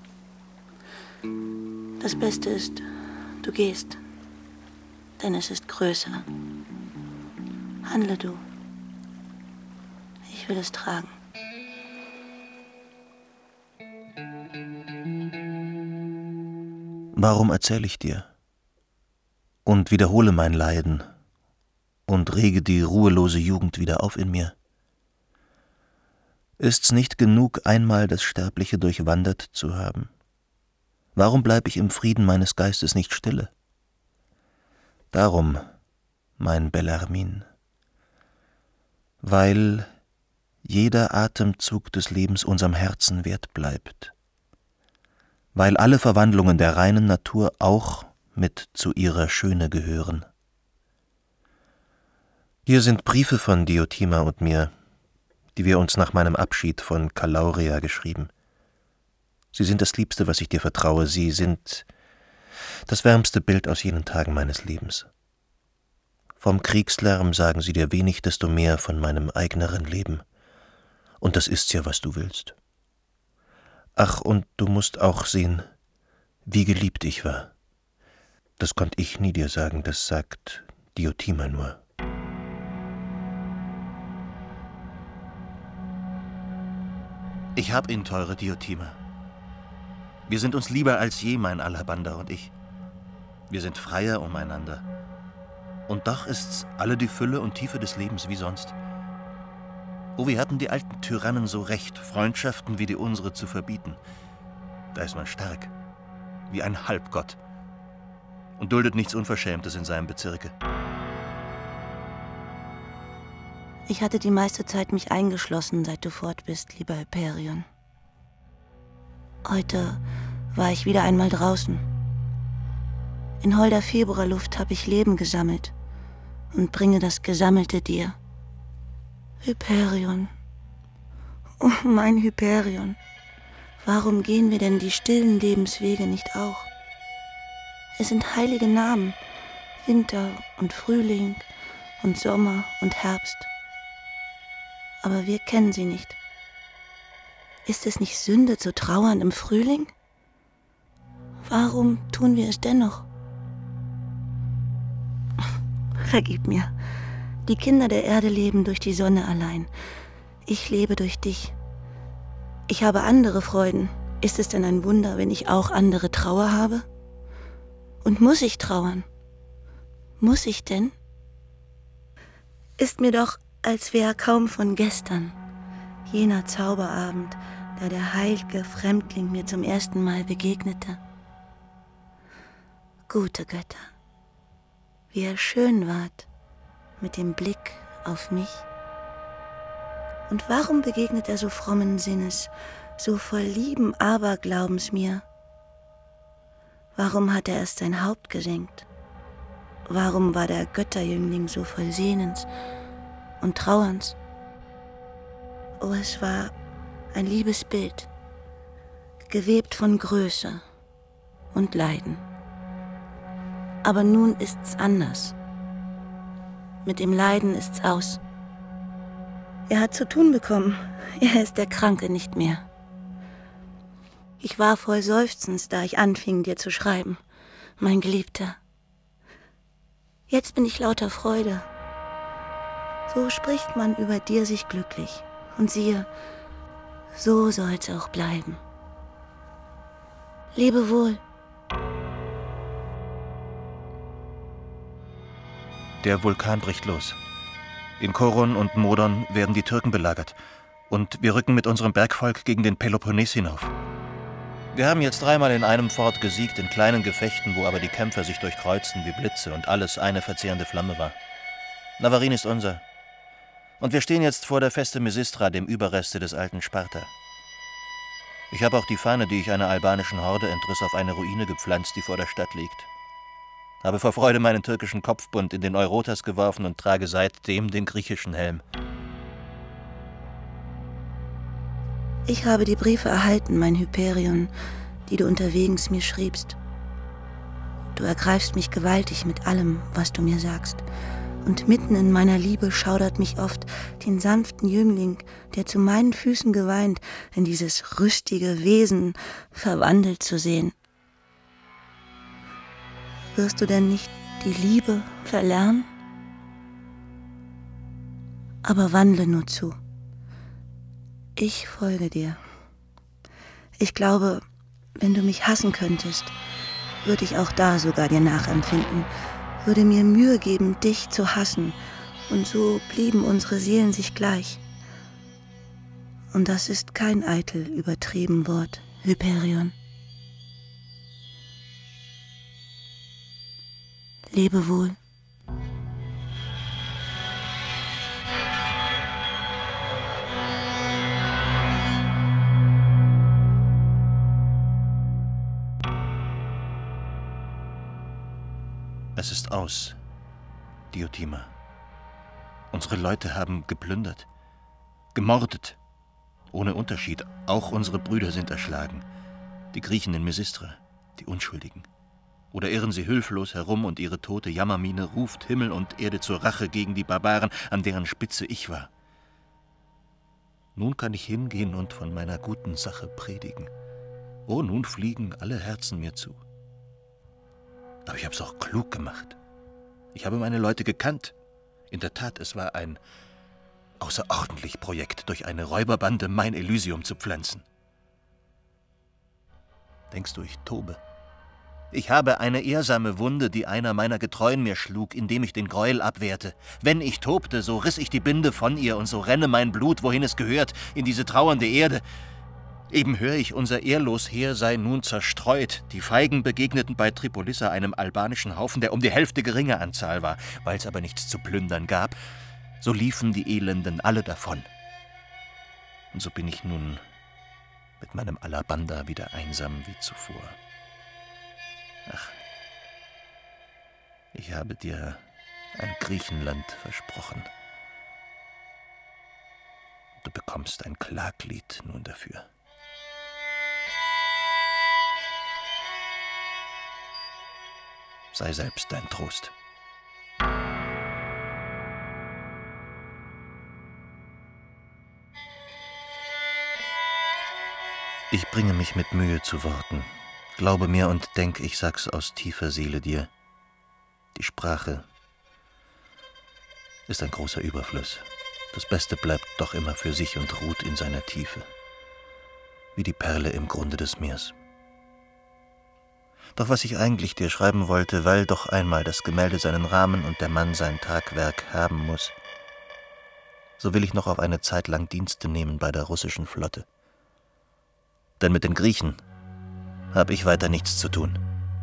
Das Beste ist, du gehst, denn es ist größer. Handle du. Ich will es tragen. Warum erzähle ich dir? Und wiederhole mein Leiden und rege die ruhelose Jugend wieder auf in mir. Ist's nicht genug, einmal das Sterbliche durchwandert zu haben? Warum bleib ich im Frieden meines Geistes nicht stille? Darum, mein Bellarmin, weil jeder Atemzug des Lebens unserem Herzen wert bleibt, weil alle Verwandlungen der reinen Natur auch mit zu ihrer Schöne gehören. Hier sind Briefe von Diotima und mir, die wir uns nach meinem Abschied von Calauria geschrieben. Sie sind das Liebste, was ich dir vertraue. Sie sind das wärmste Bild aus jenen Tagen meines Lebens. Vom Kriegslärm sagen sie dir wenig, desto mehr von meinem eigeneren Leben. Und das ist's ja, was du willst. Ach, und du musst auch sehen, wie geliebt ich war. Das konnt ich nie dir sagen, das sagt Diotima nur. Ich hab ihn, teure Diotima. Wir sind uns lieber als je, mein Alhabander und ich. Wir sind freier umeinander. Und doch ist's alle die Fülle und Tiefe des Lebens wie sonst. Oh, wie hatten die alten Tyrannen so recht, Freundschaften wie die unsere zu verbieten. Da ist man stark, wie ein Halbgott, und duldet nichts Unverschämtes in seinem Bezirke. Ich hatte die meiste Zeit mich eingeschlossen, seit du fort bist, lieber Hyperion. Heute war ich wieder einmal draußen. In holder Februarluft habe ich Leben gesammelt und bringe das Gesammelte dir. Hyperion, oh mein Hyperion, warum gehen wir denn die stillen Lebenswege nicht auch? Es sind heilige Namen, Winter und Frühling und Sommer und Herbst. Aber wir kennen sie nicht. Ist es nicht Sünde zu trauern im Frühling? Warum tun wir es dennoch? Vergib mir, Die Kinder der Erde leben durch die Sonne allein. Ich lebe durch dich. Ich habe andere Freuden. Ist es denn ein Wunder, wenn ich auch andere Trauer habe? Und muss ich trauern? Muss ich denn? Ist mir doch, als wäre kaum von gestern, jener Zauberabend, da der heilige Fremdling mir zum ersten Mal begegnete. Gute Götter, wie er schön ward, mit dem Blick auf mich. Und warum begegnet er so frommen Sinnes, so voll lieben Aberglaubens mir? Warum hat er erst sein Haupt gesenkt? Warum war der Götterjüngling so voll Sehnens und Trauerns? Oh, es war ein liebes Bild, gewebt von Größe und Leiden. Aber nun ist's anders. Mit dem Leiden ist's aus. Er hat zu tun bekommen. Er ist der Kranke nicht mehr. Ich war voll Seufzens, da ich anfing, dir zu schreiben, mein Geliebter. Jetzt bin ich lauter Freude. So spricht man über dir sich glücklich. Und siehe, so soll's auch bleiben. Lebe wohl. Der Vulkan bricht los. In Koron und Modon werden die Türken belagert. Und wir rücken mit unserem Bergvolk gegen den Peloponnes hinauf. Wir haben jetzt dreimal in einem Fort gesiegt, in kleinen Gefechten, wo aber die Kämpfer sich durchkreuzten wie Blitze und alles eine verzehrende Flamme war. Navarin ist unser. Und wir stehen jetzt vor der Feste Misistra, dem Überreste des alten Sparta. Ich habe auch die Fahne, die ich einer albanischen Horde entriss, auf eine Ruine gepflanzt, die vor der Stadt liegt. Habe vor Freude meinen türkischen Kopfbund in den Eurotas geworfen und trage seitdem den griechischen Helm. Ich habe die Briefe erhalten, mein Hyperion, die du unterwegs mir schriebst. Du ergreifst mich gewaltig mit allem, was du mir sagst. Und mitten in meiner Liebe schaudert mich oft, den sanften Jüngling, der zu meinen Füßen geweint, in dieses rüstige Wesen verwandelt zu sehen. Wirst du denn nicht die Liebe verlernen? Aber wandle nur zu. Ich folge dir. Ich glaube, wenn du mich hassen könntest, würde ich auch da sogar dir nachempfinden, würde mir Mühe geben, dich zu hassen, und so blieben unsere Seelen sich gleich. Und das ist kein eitel, übertrieben Wort, Hyperion. Lebe wohl. Es ist aus, Diotima. Unsere Leute haben geplündert, gemordet, ohne Unterschied. Auch unsere Brüder sind erschlagen. Die Griechen in Misistra, die Unschuldigen. Oder irren sie hilflos herum und ihre tote Jammermine ruft Himmel und Erde zur Rache gegen die Barbaren, an deren Spitze ich war. Nun kann ich hingehen und von meiner guten Sache predigen. Oh, nun fliegen alle Herzen mir zu. Aber ich habe es auch klug gemacht. Ich habe meine Leute gekannt. In der Tat, es war ein außerordentlich Projekt, durch eine Räuberbande mein Elysium zu pflanzen. Denkst du, ich tobe? Ich habe eine ehrsame Wunde, die einer meiner Getreuen mir schlug, indem ich den Gräuel abwehrte. Wenn ich tobte, so riss ich die Binde von ihr, und so renne mein Blut, wohin es gehört, in diese trauernde Erde. Eben höre ich, unser ehrlos Heer sei nun zerstreut. Die Feigen begegneten bei Tripolissa einem albanischen Haufen, der um die Hälfte geringer an Zahl war. Weil es aber nichts zu plündern gab, so liefen die Elenden alle davon. Und so bin ich nun mit meinem Alabanda wieder einsam wie zuvor. Ach, ich habe dir ein Griechenland versprochen. Du bekommst ein Klaglied nun dafür. Sei selbst dein Trost. Ich bringe mich mit Mühe zu Worten. Glaube mir und denk, ich sag's aus tiefer Seele dir. Die Sprache ist ein großer Überfluss. Das Beste bleibt doch immer für sich und ruht in seiner Tiefe, wie die Perle im Grunde des Meers. Doch was ich eigentlich dir schreiben wollte, weil doch einmal das Gemälde seinen Rahmen und der Mann sein Tagwerk haben muss, so will ich noch auf eine Zeit lang Dienste nehmen bei der russischen Flotte. Denn mit den Griechen habe ich weiter nichts zu tun.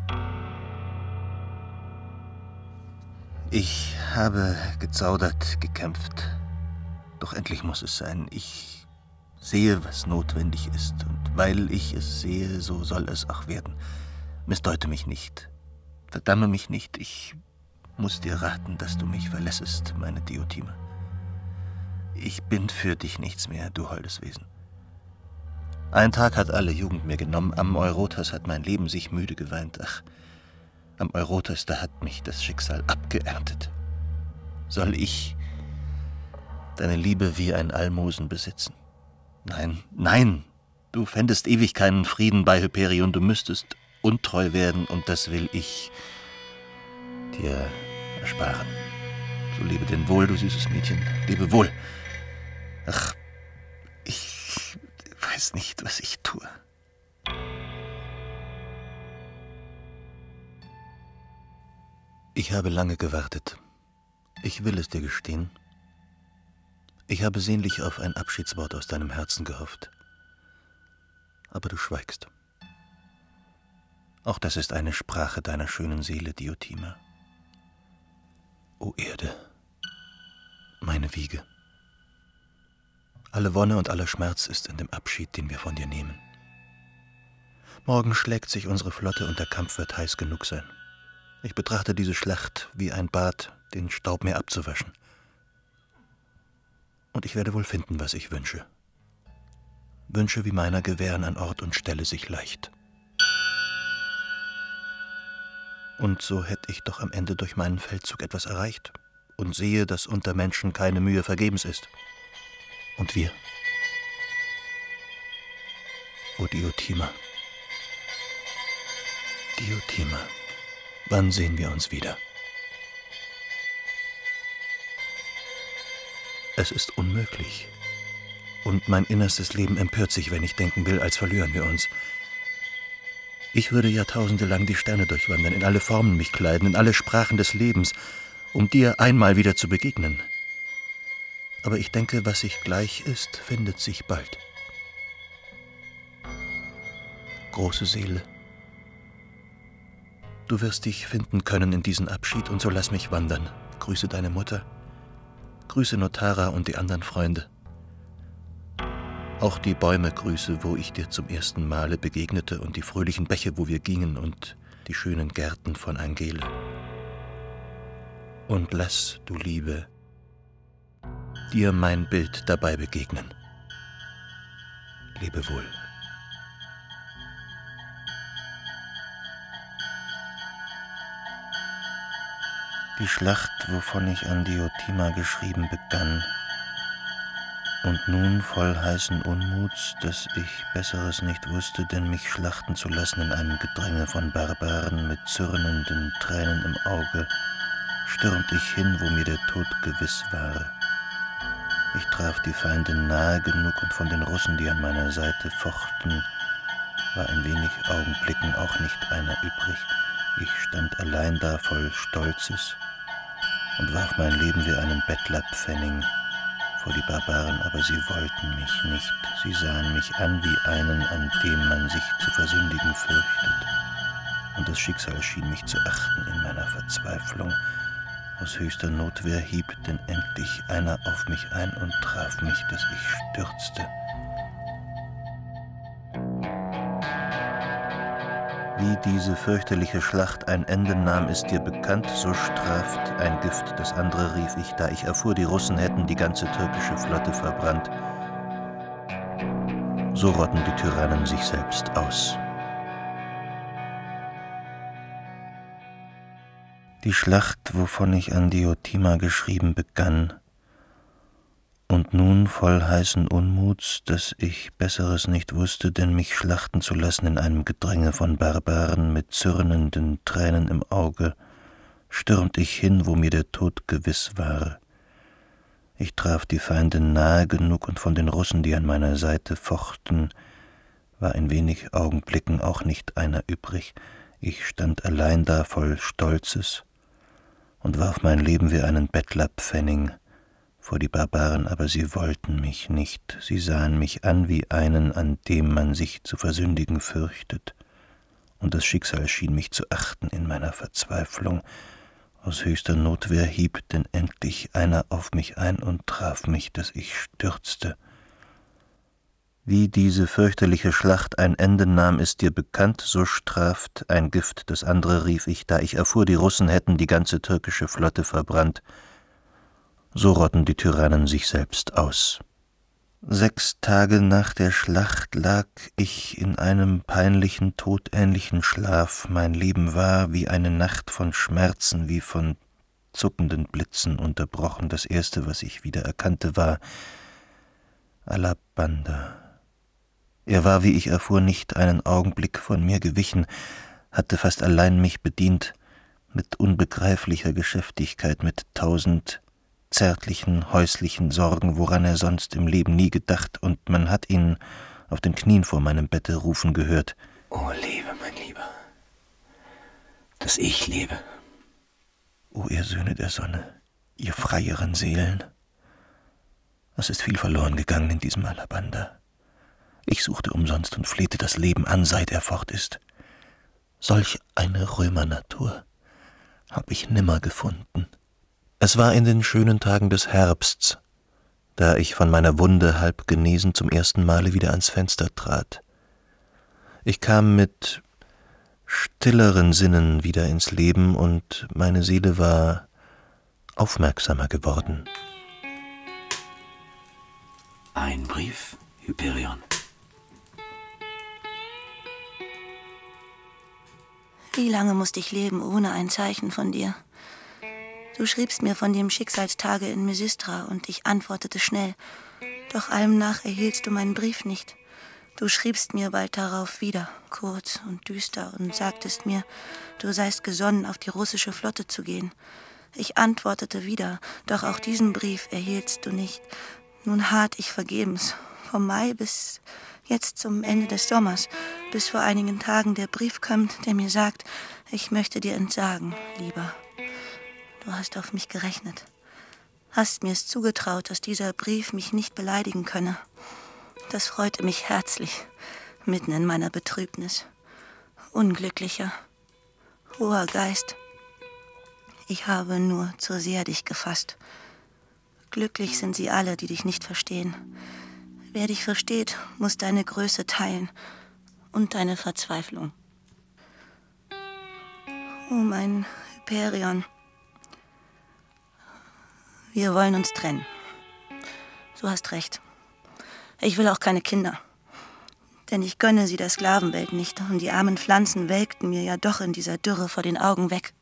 Ich habe gezaudert, gekämpft. Doch endlich muss es sein. Ich sehe, was notwendig ist. Und weil ich es sehe, so soll es auch werden. Missdeute mich nicht. Verdamme mich nicht. Ich muss dir raten, dass du mich verlässest, meine Diotima. Ich bin für dich nichts mehr, du holdes Wesen. Ein Tag hat alle Jugend mir genommen. Am Eurotas hat mein Leben sich müde geweint. Ach, am Eurotas, da hat mich das Schicksal abgeerntet. Soll ich deine Liebe wie ein Almosen besitzen? Nein, nein, du fändest ewig keinen Frieden bei Hyperion. Du müsstest untreu werden, und das will ich dir ersparen. So lebe denn wohl, du süßes Mädchen, lebe wohl. Ach, ich weiß nicht, was ich tue. Ich habe lange gewartet. Ich will es dir gestehen. Ich habe sehnlich auf ein Abschiedswort aus deinem Herzen gehofft. Aber du schweigst. Auch das ist eine Sprache deiner schönen Seele, Diotima. O Erde, meine Wiege. Alle Wonne und aller Schmerz ist in dem Abschied, den wir von dir nehmen. Morgen schlägt sich unsere Flotte und der Kampf wird heiß genug sein. Ich betrachte diese Schlacht wie ein Bad, den Staub mir abzuwaschen. Und ich werde wohl finden, was ich wünsche. Wünsche wie meiner gewähren an Ort und Stelle sich leicht. Und so hätte ich doch am Ende durch meinen Feldzug etwas erreicht und sehe, dass unter Menschen keine Mühe vergebens ist. Und wir? O Diotima, Diotima, wann sehen wir uns wieder? Es ist unmöglich. Und mein innerstes Leben empört sich, wenn ich denken will, als verlören wir uns. Ich würde Jahrtausende lang die Sterne durchwandern, in alle Formen mich kleiden, in alle Sprachen des Lebens, um dir einmal wieder zu begegnen. Aber ich denke, was sich gleich ist, findet sich bald. Große Seele, du wirst dich finden können in diesen Abschied, und so lass mich wandern. Grüße deine Mutter, grüße Notara und die anderen Freunde. Auch die Bäume grüße, wo ich dir zum ersten Male begegnete, und die fröhlichen Bäche, wo wir gingen, und die schönen Gärten von Angele. Und lass, du Liebe, dir mein Bild dabei begegnen. Lebe wohl. Die Schlacht, wovon ich an Diotima geschrieben begann, und nun voll heißen Unmuts, dass ich Besseres nicht wusste, denn mich schlachten zu lassen in einem Gedränge von Barbaren mit zürnenden Tränen im Auge, stürmt ich hin, wo mir der Tod gewiss war. Ich traf die Feinde nahe genug, und von den Russen, die an meiner Seite fochten, war in wenig Augenblicken auch nicht einer übrig. Ich stand allein da voll Stolzes und warf mein Leben wie einen Bettlerpfennig vor die Barbaren, aber sie wollten mich nicht. Sie sahen mich an wie einen, an dem man sich zu versündigen fürchtet. Und das Schicksal schien mich zu achten in meiner Verzweiflung. Aus höchster Notwehr hieb denn endlich einer auf mich ein und traf mich, dass ich stürzte. Wie diese fürchterliche Schlacht ein Ende nahm, ist dir bekannt, so straft ein Gift das andere, rief ich, da ich erfuhr, die Russen hätten die ganze türkische Flotte verbrannt. So rotten die Tyrannen sich selbst aus. Die Schlacht, wovon ich an Diotima geschrieben begann, und nun voll heißen Unmuts, dass ich Besseres nicht wusste, denn mich schlachten zu lassen in einem Gedränge von Barbaren mit zürnenden Tränen im Auge, stürmt ich hin, wo mir der Tod gewiss war. Ich traf die Feinde nahe genug, und von den Russen, die an meiner Seite fochten, war in wenig Augenblicken auch nicht einer übrig. Ich stand allein da voll Stolzes und warf mein Leben wie einen Bettlerpfennig vor die Barbaren, aber sie wollten mich nicht. Sie sahen mich an wie einen, an dem man sich zu versündigen fürchtet, und das Schicksal schien mich zu achten in meiner Verzweiflung. Aus höchster Notwehr hieb denn endlich einer auf mich ein und traf mich, dass ich stürzte. Wie diese fürchterliche Schlacht ein Ende nahm, ist dir bekannt, so straft ein Gift das andere, rief ich, da ich erfuhr, die Russen hätten die ganze türkische Flotte verbrannt. So rotten die Tyrannen sich selbst aus. Sechs Tage nach der Schlacht lag ich in einem peinlichen, todähnlichen Schlaf. Mein Leben war wie eine Nacht von Schmerzen, wie von zuckenden Blitzen unterbrochen. Das Erste, was ich wieder erkannte, war Alabanda. Er war, wie ich erfuhr, nicht einen Augenblick von mir gewichen, hatte fast allein mich bedient, mit unbegreiflicher Geschäftigkeit, mit tausend zärtlichen, häuslichen Sorgen, woran er sonst im Leben nie gedacht, und man hat ihn auf den Knien vor meinem Bette rufen gehört. Oh, lebe, mein Lieber, dass ich lebe. O ihr Söhne der Sonne, ihr freieren Seelen, es ist viel verloren gegangen in diesem Alabanda. Ich suchte umsonst und flehte das Leben an, seit er fort ist. Solch eine Römernatur hab ich nimmer gefunden. Es war in den schönen Tagen des Herbsts, da ich von meiner Wunde halb genesen zum ersten Male wieder ans Fenster trat. Ich kam mit stilleren Sinnen wieder ins Leben, und meine Seele war aufmerksamer geworden. Ein Brief, Hyperion. Wie lange musste ich leben ohne ein Zeichen von dir? Du schriebst mir von dem Schicksalstage in Misistra, und ich antwortete schnell. Doch allem nach erhieltst du meinen Brief nicht. Du schriebst mir bald darauf wieder, kurz und düster, und sagtest mir, du seist gesonnen, auf die russische Flotte zu gehen. Ich antwortete wieder, doch auch diesen Brief erhieltst du nicht. Nun harrt ich vergebens, vom Mai bis jetzt zum Ende des Sommers, bis vor einigen Tagen der Brief kommt, der mir sagt, ich möchte dir entsagen, Lieber. Du hast auf mich gerechnet, hast mir es zugetraut, dass dieser Brief mich nicht beleidigen könne. Das freute mich herzlich, mitten in meiner Betrübnis. Unglücklicher, hoher Geist, ich habe nur zu sehr dich gefasst. Glücklich sind sie alle, die dich nicht verstehen. Wer dich versteht, muss deine Größe teilen und deine Verzweiflung. Oh, mein Hyperion, wir wollen uns trennen. Du hast recht. Ich will auch keine Kinder. Denn ich gönne sie der Sklavenwelt nicht, und die armen Pflanzen welkten mir ja doch in dieser Dürre vor den Augen weg.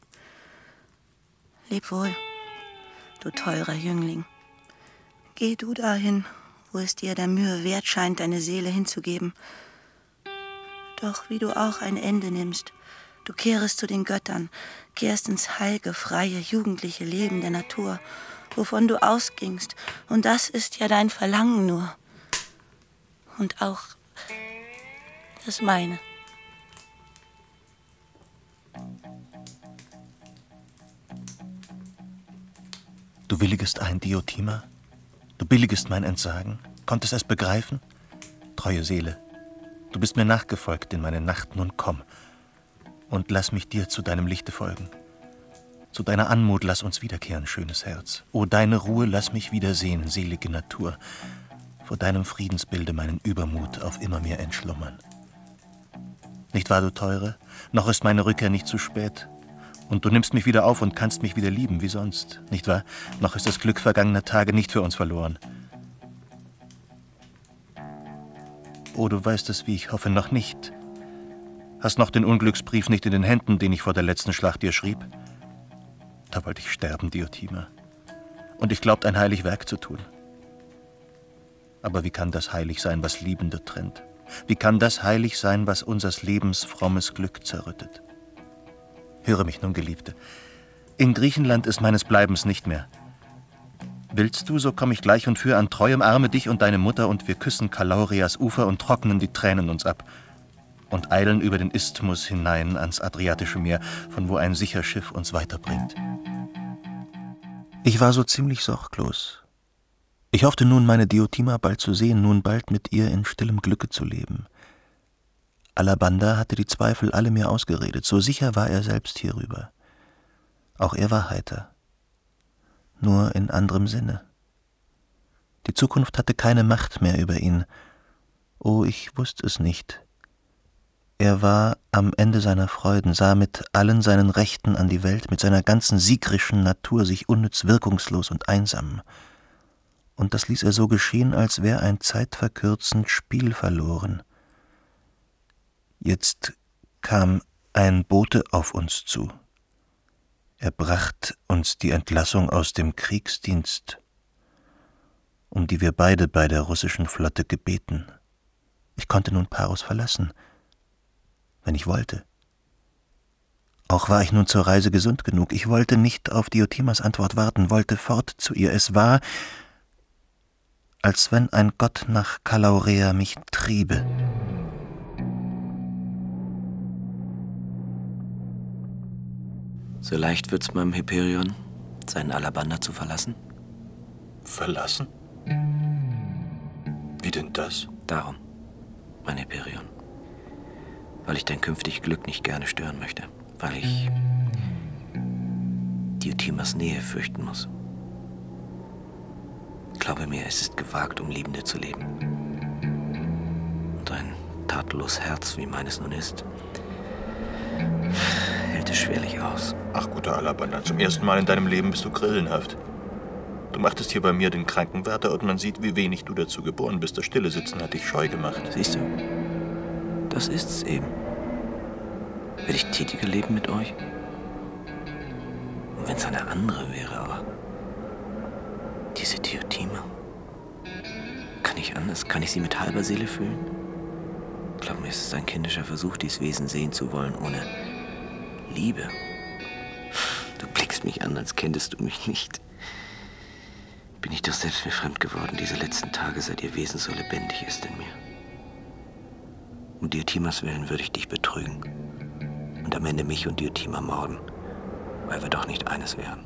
Leb wohl, du teurer Jüngling. Geh du dahin, wo es dir der Mühe wert scheint, deine Seele hinzugeben. Doch wie du auch ein Ende nimmst, du kehrest zu den Göttern, kehrst ins heilge, freie, jugendliche Leben der Natur, wovon du ausgingst, und das ist ja dein Verlangen nur. Und auch das meine. Du willigest ein, Diotima? Du billigest mein Entsagen? Konntest es begreifen? Treue Seele, du bist mir nachgefolgt in meine Nacht, nun komm und lass mich dir zu deinem Lichte folgen. Zu deiner Anmut lass uns wiederkehren, schönes Herz. O deine Ruhe lass mich wiedersehen, selige Natur. Vor deinem Friedensbilde meinen Übermut auf immer mehr entschlummern. Nicht wahr, du Teure? Noch ist meine Rückkehr nicht zu spät. Und du nimmst mich wieder auf und kannst mich wieder lieben, wie sonst. Nicht wahr? Noch ist das Glück vergangener Tage nicht für uns verloren. Oh, du weißt es, wie ich hoffe, noch nicht. Hast noch den Unglücksbrief nicht in den Händen, den ich vor der letzten Schlacht dir schrieb? Da wollte ich sterben, Diotima. Und ich glaubt, ein heilig Werk zu tun. Aber wie kann das heilig sein, was Liebende trennt? Wie kann das heilig sein, was unsers Lebens frommes Glück zerrüttet? Höre mich nun, Geliebte. In Griechenland ist meines Bleibens nicht mehr. Willst du, so komm ich gleich und führe an treuem Arme dich und deine Mutter, und wir küssen Kalaurias Ufer und trocknen die Tränen uns ab und eilen über den Isthmus hinein ans Adriatische Meer, von wo ein sicher Schiff uns weiterbringt. Ich war so ziemlich sorglos. Ich hoffte nun, meine Diotima bald zu sehen, nun bald mit ihr in stillem Glücke zu leben. Alabanda hatte die Zweifel alle mir ausgeredet, so sicher war er selbst hierüber. Auch er war heiter, nur in anderem Sinne. Die Zukunft hatte keine Macht mehr über ihn. Oh, ich wusste es nicht. Er war am Ende seiner Freuden, sah mit allen seinen Rechten an die Welt, mit seiner ganzen siegrischen Natur sich unnütz, wirkungslos und einsam. Und das ließ er so geschehen, als wär ein zeitverkürzend Spiel verloren. Jetzt kam ein Bote auf uns zu. Er bracht uns die Entlassung aus dem Kriegsdienst, um die wir beide bei der russischen Flotte gebeten. Ich konnte nun Paros verlassen, wenn ich wollte. Auch war ich nun zur Reise gesund genug. Ich wollte nicht auf Diotimas Antwort warten, wollte fort zu ihr. Es war, als wenn ein Gott nach Kalaurea mich triebe. So leicht wird's meinem Hyperion, seinen Alabanda zu verlassen? Verlassen? Wie denn das? Darum, mein Hyperion. Weil ich dein künftig Glück nicht gerne stören möchte. Weil ich Diotimas Nähe fürchten muss. Glaube mir, es ist gewagt, um Liebende zu leben. Und ein tatloses Herz, wie meines nun ist, hält es schwerlich aus. Ach, guter Alabanda, zum ersten Mal in deinem Leben bist du grillenhaft. Du machtest hier bei mir den Krankenwärter und man sieht, wie wenig du dazu geboren bist. Das stille Sitzen hat dich scheu gemacht. Siehst du, das ist's eben. Will ich tätiger leben mit euch? Und wenn es eine andere wäre, aber diese Diotima, kann ich anders? Kann ich sie mit halber Seele fühlen? Glaub mir, es ist ein kindischer Versuch, dieses Wesen sehen zu wollen, ohne Liebe. Du blickst mich an, als kenntest du mich nicht. Bin ich doch selbst mir fremd geworden, diese letzten Tage, seit ihr Wesen so lebendig ist in mir. Um Diotimas Willen würde ich dich betrügen und am Ende mich und Diotima morden, weil wir doch nicht eines wären.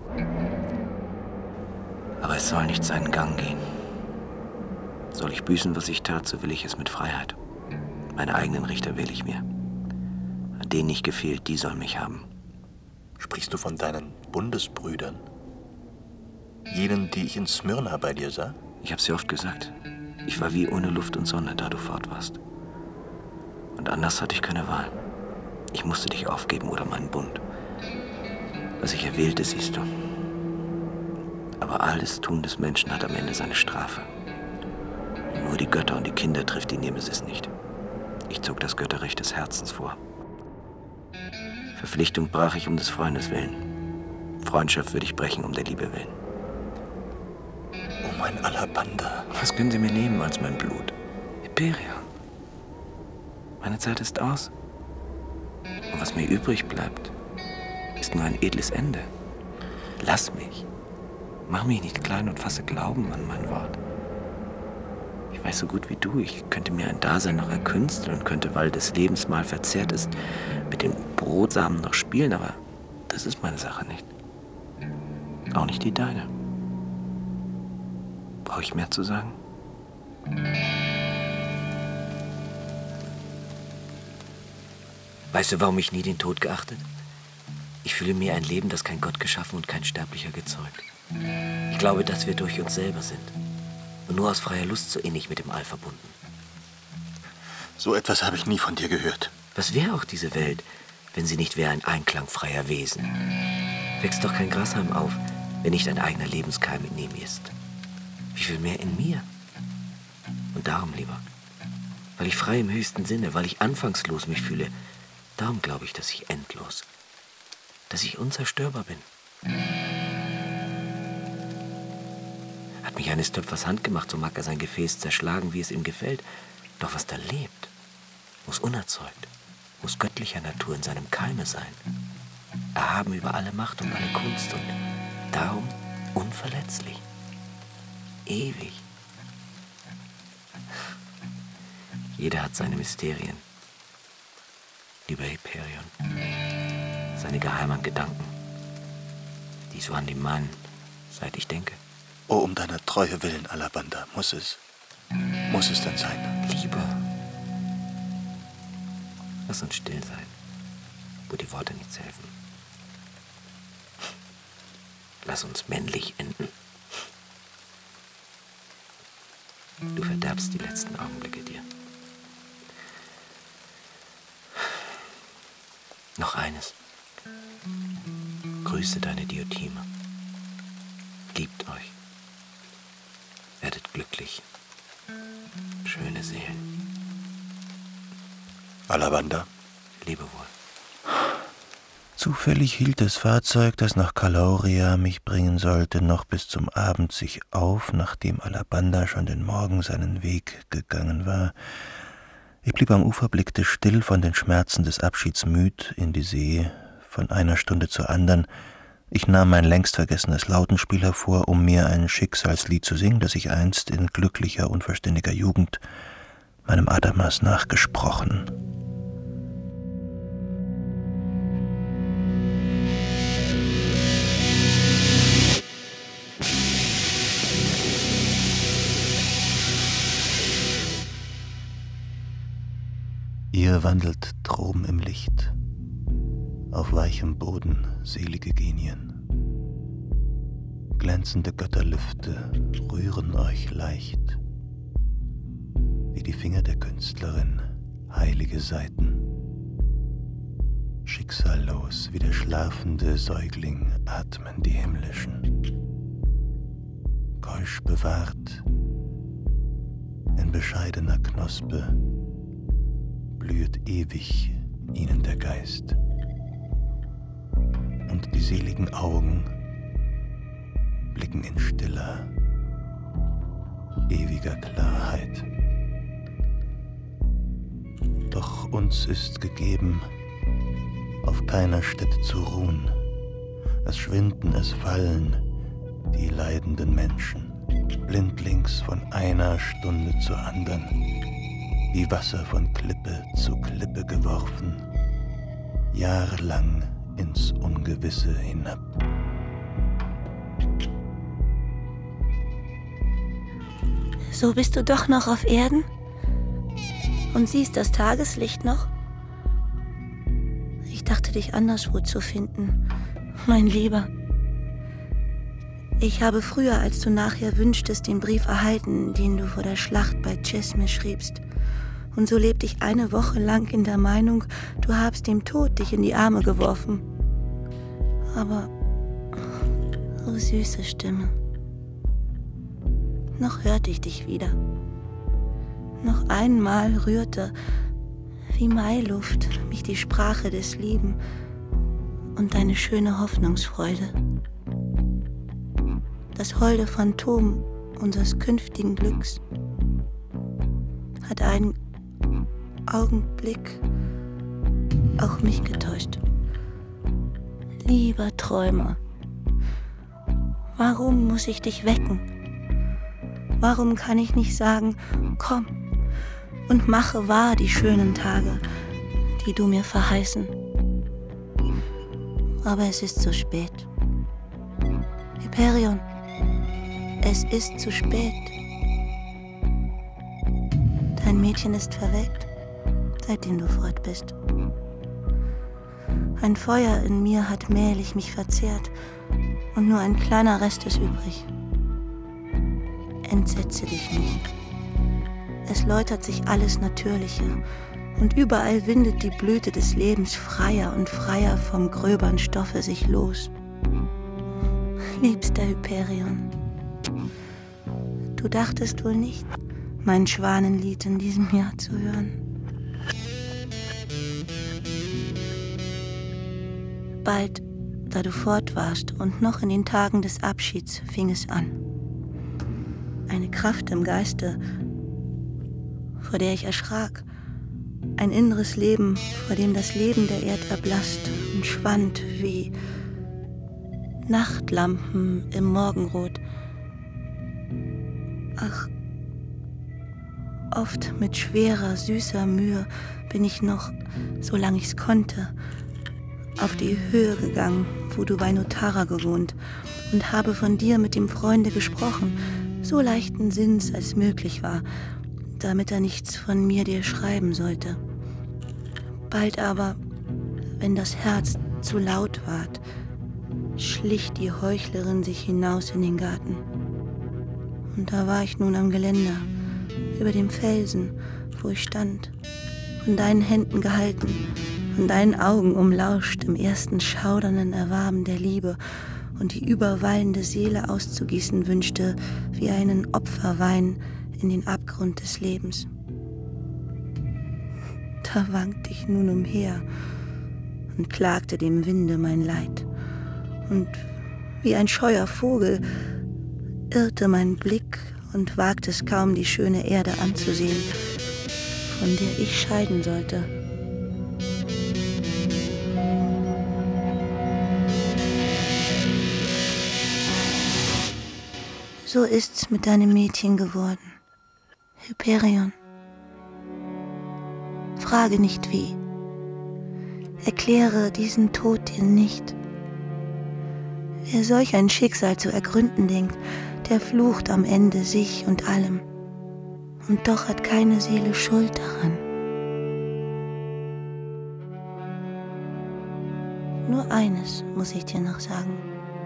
Aber es soll nicht seinen Gang gehen. Soll ich büßen, was ich tat, so will ich es mit Freiheit. Meine eigenen Richter wähle ich mir. An denen nicht gefehlt, die sollen mich haben. Sprichst du von deinen Bundesbrüdern? Jenen, die ich in Smyrna bei dir sah? Ich hab's dir oft gesagt. Ich war wie ohne Luft und Sonne, da du fort warst. Und anders hatte ich keine Wahl. Ich musste dich aufgeben oder meinen Bund. Was ich erwählte, siehst du. Aber alles Tun des Menschen hat am Ende seine Strafe. Und nur die Götter und die Kinder trifft die Nemesis nicht. Ich zog das Götterrecht des Herzens vor. Verpflichtung brach ich um des Freundes willen. Freundschaft würde ich brechen um der Liebe willen. Oh, mein Alabanda. Was können Sie mir nehmen als mein Blut? Hyperion. Meine Zeit ist aus. Und was mir übrig bleibt, ist nur ein edles Ende. Lass mich. Mach mich nicht klein und fasse Glauben an mein Wort. Ich weiß so gut wie du, ich könnte mir ein Dasein noch erkünsteln und könnte, weil des Lebens mal verzehrt ist, mit den Brotsamen noch spielen, aber das ist meine Sache nicht. Auch nicht die deine. Brauche ich mehr zu sagen? Weißt du, warum ich nie den Tod geachtet? Ich fühle mir ein Leben, das kein Gott geschaffen und kein Sterblicher gezeugt. Ich glaube, dass wir durch uns selber sind. Und nur aus freier Lust so innig mit dem All verbunden. So etwas habe ich nie von dir gehört. Was wäre auch diese Welt, wenn sie nicht wäre ein Einklang freier Wesen? Wächst doch kein Grashalm auf, wenn nicht ein eigener Lebenskeim in ihm ist. Wie viel mehr in mir? Und darum, lieber, weil ich frei im höchsten Sinne, weil ich anfangslos mich fühle, darum glaube ich, dass ich endlos, dass ich unzerstörbar bin. Hat mich eines Töpfers Hand gemacht, so mag er sein Gefäß zerschlagen, wie es ihm gefällt. Doch was da lebt, muss unerzeugt, muss göttlicher Natur in seinem Keime sein. Erhaben über alle Macht und alle Kunst und darum unverletzlich. ewig. Jeder hat seine Mysterien. Lieber Hyperion, seine geheimen Gedanken, die so an die meinen, seit ich denke. Oh, um deiner Treue willen, Alabanda, muss es, muss es denn sein? Lieber, lass uns still sein, wo die Worte nichts helfen. Lass uns männlich enden. Du verderbst die letzten Augenblicke dir. Noch eines. Grüße deine Diotima. Liebt euch. Werdet glücklich. Schöne Seelen. Alabanda. Lebe wohl. Zufällig hielt das Fahrzeug, das nach Calauria mich bringen sollte, noch bis zum Abend sich auf, nachdem Alabanda schon den Morgen seinen Weg gegangen war. Ich blieb am Ufer, blickte still von den Schmerzen des Abschieds müd in die See, von einer Stunde zur andern. Ich nahm mein längst vergessenes Lautenspiel hervor, um mir ein Schicksalslied zu singen, das ich einst in glücklicher, unverständiger Jugend meinem Adamas nachgesprochen. Ihr wandelt droben im Licht, auf weichem Boden selige Genien. Glänzende Götterlüfte rühren euch leicht, wie die Finger der Künstlerin heilige Saiten. Schicksallos wie der schlafende Säugling atmen die Himmlischen. Keusch bewahrt, in bescheidener Knospe blühet ewig ihnen der Geist. Und die seligen Augen blicken in stiller, ewiger Klarheit. Doch uns ist gegeben, auf keiner Stätte zu ruhen. Es schwinden, es fallen die leidenden Menschen, blindlings von einer Stunde zur andern, wie Wasser von Klippe zu Klippe geworfen, jahrelang ins Ungewisse hinab. So bist du doch noch auf Erden und siehst das Tageslicht noch? Ich dachte, dich anderswo zu finden, mein Lieber. Ich habe früher, als du nachher wünschtest, den Brief erhalten, den du vor der Schlacht bei Chesme schriebst. Und so lebte ich eine Woche lang in der Meinung, du habst dem Tod dich in die Arme geworfen. Aber, oh süße Stimme, noch hörte ich dich wieder. Noch einmal rührte, wie Mailuft, mich die Sprache des Lieben und deine schöne Hoffnungsfreude. Das holde Phantom unseres künftigen Glücks hat einen Augenblick auch mich getäuscht. Lieber Träumer, warum muss ich dich wecken? Warum kann ich nicht sagen, komm und mache wahr die schönen Tage, die du mir verheißen? Aber es ist zu spät. Hyperion, es ist zu spät. Dein Mädchen ist verwelkt, seitdem du fort bist. Ein Feuer in mir hat mählich mich verzehrt und nur ein kleiner Rest ist übrig. Entsetze dich nicht. Es läutert sich alles Natürliche und überall windet die Blüte des Lebens freier und freier vom gröbern Stoffe sich los. Liebster Hyperion, du dachtest wohl nicht, mein Schwanenlied in diesem Jahr zu hören. Bald, da du fort warst und noch in den Tagen des Abschieds, fing es an. Eine Kraft im Geiste, vor der ich erschrak. Ein inneres Leben, vor dem das Leben der Erd erblasst und schwand wie Nachtlampen im Morgenrot. Ach, oft mit schwerer, süßer Mühe bin ich noch, solange ich's konnte, auf die Höhe gegangen, wo du bei Notara gewohnt, und habe von dir mit dem Freunde gesprochen, so leichten Sinns als möglich war, damit er nichts von mir dir schreiben sollte. Bald aber, wenn das Herz zu laut ward, schlich die Heuchlerin sich hinaus in den Garten. Und da war ich nun am Geländer, über dem Felsen, wo ich stand, von deinen Händen gehalten, von deinen Augen umlauscht im ersten schaudernden Erwarben der Liebe und die überwallende Seele auszugießen wünschte, wie einen Opferwein in den Abgrund des Lebens. Da wankte ich nun umher und klagte dem Winde mein Leid. Und wie ein scheuer Vogel irrte mein Blick und wagte es kaum, die schöne Erde anzusehen, von der ich scheiden sollte. So ist's mit deinem Mädchen geworden, Hyperion. Frage nicht wie. Erkläre diesen Tod dir nicht. Wer solch ein Schicksal zu ergründen denkt, der flucht am Ende sich und allem. Und doch hat keine Seele Schuld daran. Nur eines muss ich dir noch sagen.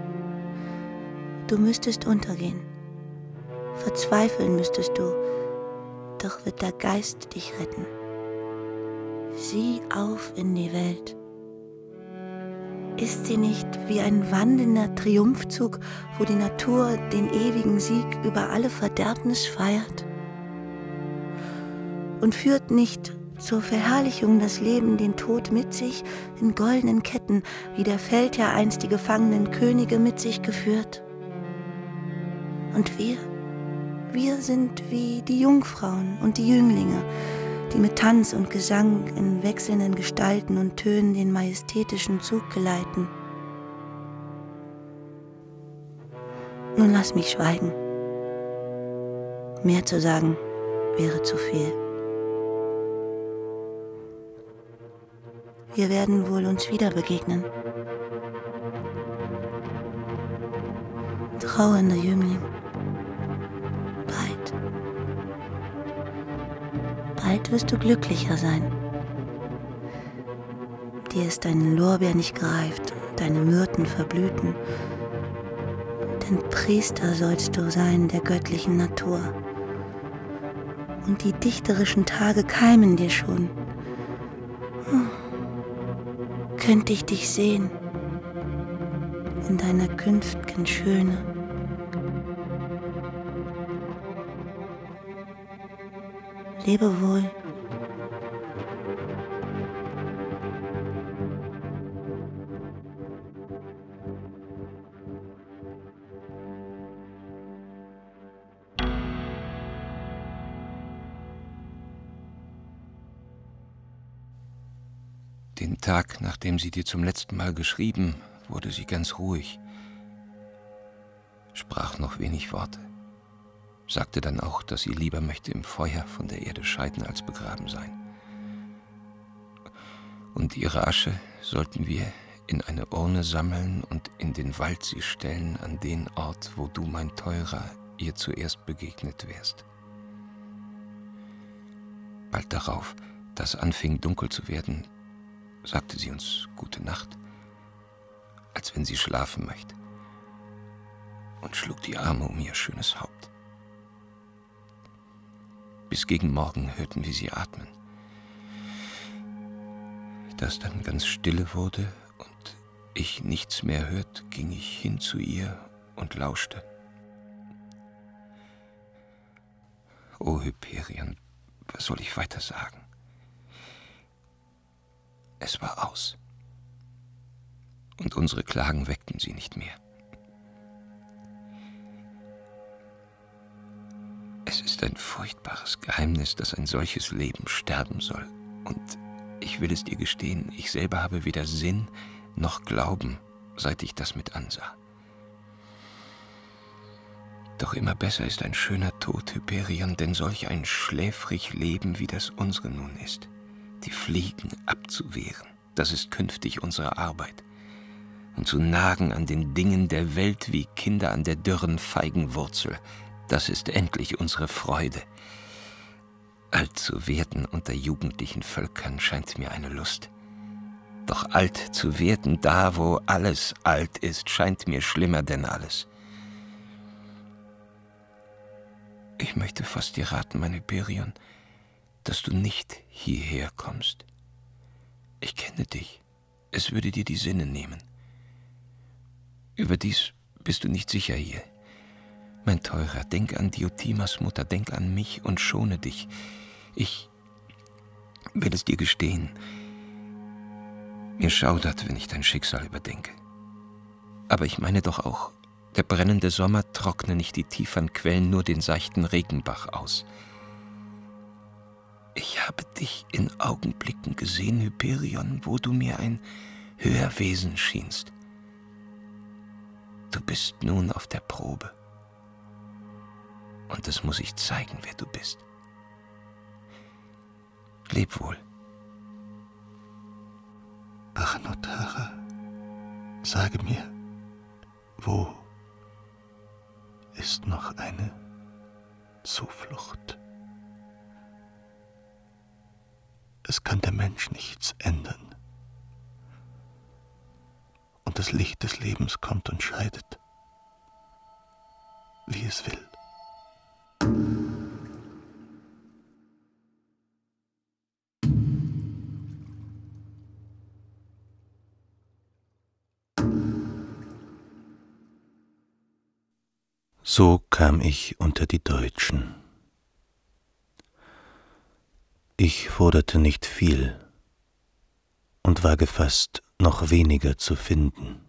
Du müsstest untergehen. Verzweifeln müsstest du, doch wird der Geist dich retten. Sieh auf in die Welt. Ist sie nicht wie ein wandelnder Triumphzug, wo die Natur den ewigen Sieg über alle Verderbnis feiert? Und führt nicht zur Verherrlichung das Leben den Tod mit sich in goldenen Ketten, wie der Feldherr einst die gefangenen Könige mit sich geführt? Und wir, wir sind wie die Jungfrauen und die Jünglinge, die mit Tanz und Gesang in wechselnden Gestalten und Tönen den majestätischen Zug geleiten. Nun lass mich schweigen. Mehr zu sagen wäre zu viel. Wir werden wohl uns wieder begegnen. Trauernder Jüngling. Bald. Bald wirst du glücklicher sein. Dir ist dein Lorbeer nicht gereift und deine Myrten verblühten. Denn Priester sollst du sein der göttlichen Natur. Und die dichterischen Tage keimen dir schon. Hm. Könnte ich dich sehen in deiner künftigen Schöne. Lebe wohl. Den Tag, nachdem sie dir zum letzten Mal geschrieben, wurde sie ganz ruhig, sprach noch wenig Worte, sagte dann auch, dass sie lieber möchte im Feuer von der Erde scheiden als begraben sein. Und ihre Asche sollten wir in eine Urne sammeln und in den Wald sie stellen, an den Ort, wo du, mein Teurer, ihr zuerst begegnet wärst. Bald darauf, da es anfing dunkel zu werden, sagte sie uns Gute Nacht, als wenn sie schlafen möchte, und schlug die Arme um ihr schönes Haupt. Bis gegen Morgen hörten wir sie atmen. Da es dann ganz stille wurde und ich nichts mehr hörte, ging ich hin zu ihr und lauschte. O Hyperion, was soll ich weiter sagen? Es war aus. Und unsere Klagen weckten sie nicht mehr. Es ist ein furchtbares Geheimnis, dass ein solches Leben sterben soll. Und ich will es dir gestehen, ich selber habe weder Sinn noch Glauben, seit ich das mit ansah. Doch immer besser ist ein schöner Tod, Hyperion, denn solch ein schläfrig Leben, wie das unsere nun ist, die Fliegen abzuwehren, das ist künftig unsere Arbeit. Und zu nagen an den Dingen der Welt wie Kinder an der dürren Feigenwurzel, das ist endlich unsere Freude. Alt zu werden unter jugendlichen Völkern scheint mir eine Lust. Doch alt zu werden da, wo alles alt ist, scheint mir schlimmer denn alles. Ich möchte fast dir raten, mein Hyperion, dass du nicht hierher kommst. Ich kenne dich. Es würde dir die Sinne nehmen. Überdies bist du nicht sicher hier. Mein Teurer, denk an Diotimas Mutter, denk an mich und schone dich. Ich will es dir gestehen. Mir schaudert, wenn ich dein Schicksal überdenke. Aber ich meine doch auch, der brennende Sommer trockne nicht die tieferen Quellen, nur den seichten Regenbach aus. Ich habe dich in Augenblicken gesehen, Hyperion, wo du mir ein höher Wesen schienst. Du bist nun auf der Probe. Und es muss ich zeigen, wer du bist. Leb wohl. Ach, Notara, sage mir, wo ist noch eine Zuflucht? Es kann der Mensch nichts ändern. Und das Licht des Lebens kommt und scheidet, wie es will. So kam ich unter die Deutschen. Ich forderte nicht viel und war gefasst, noch weniger zu finden.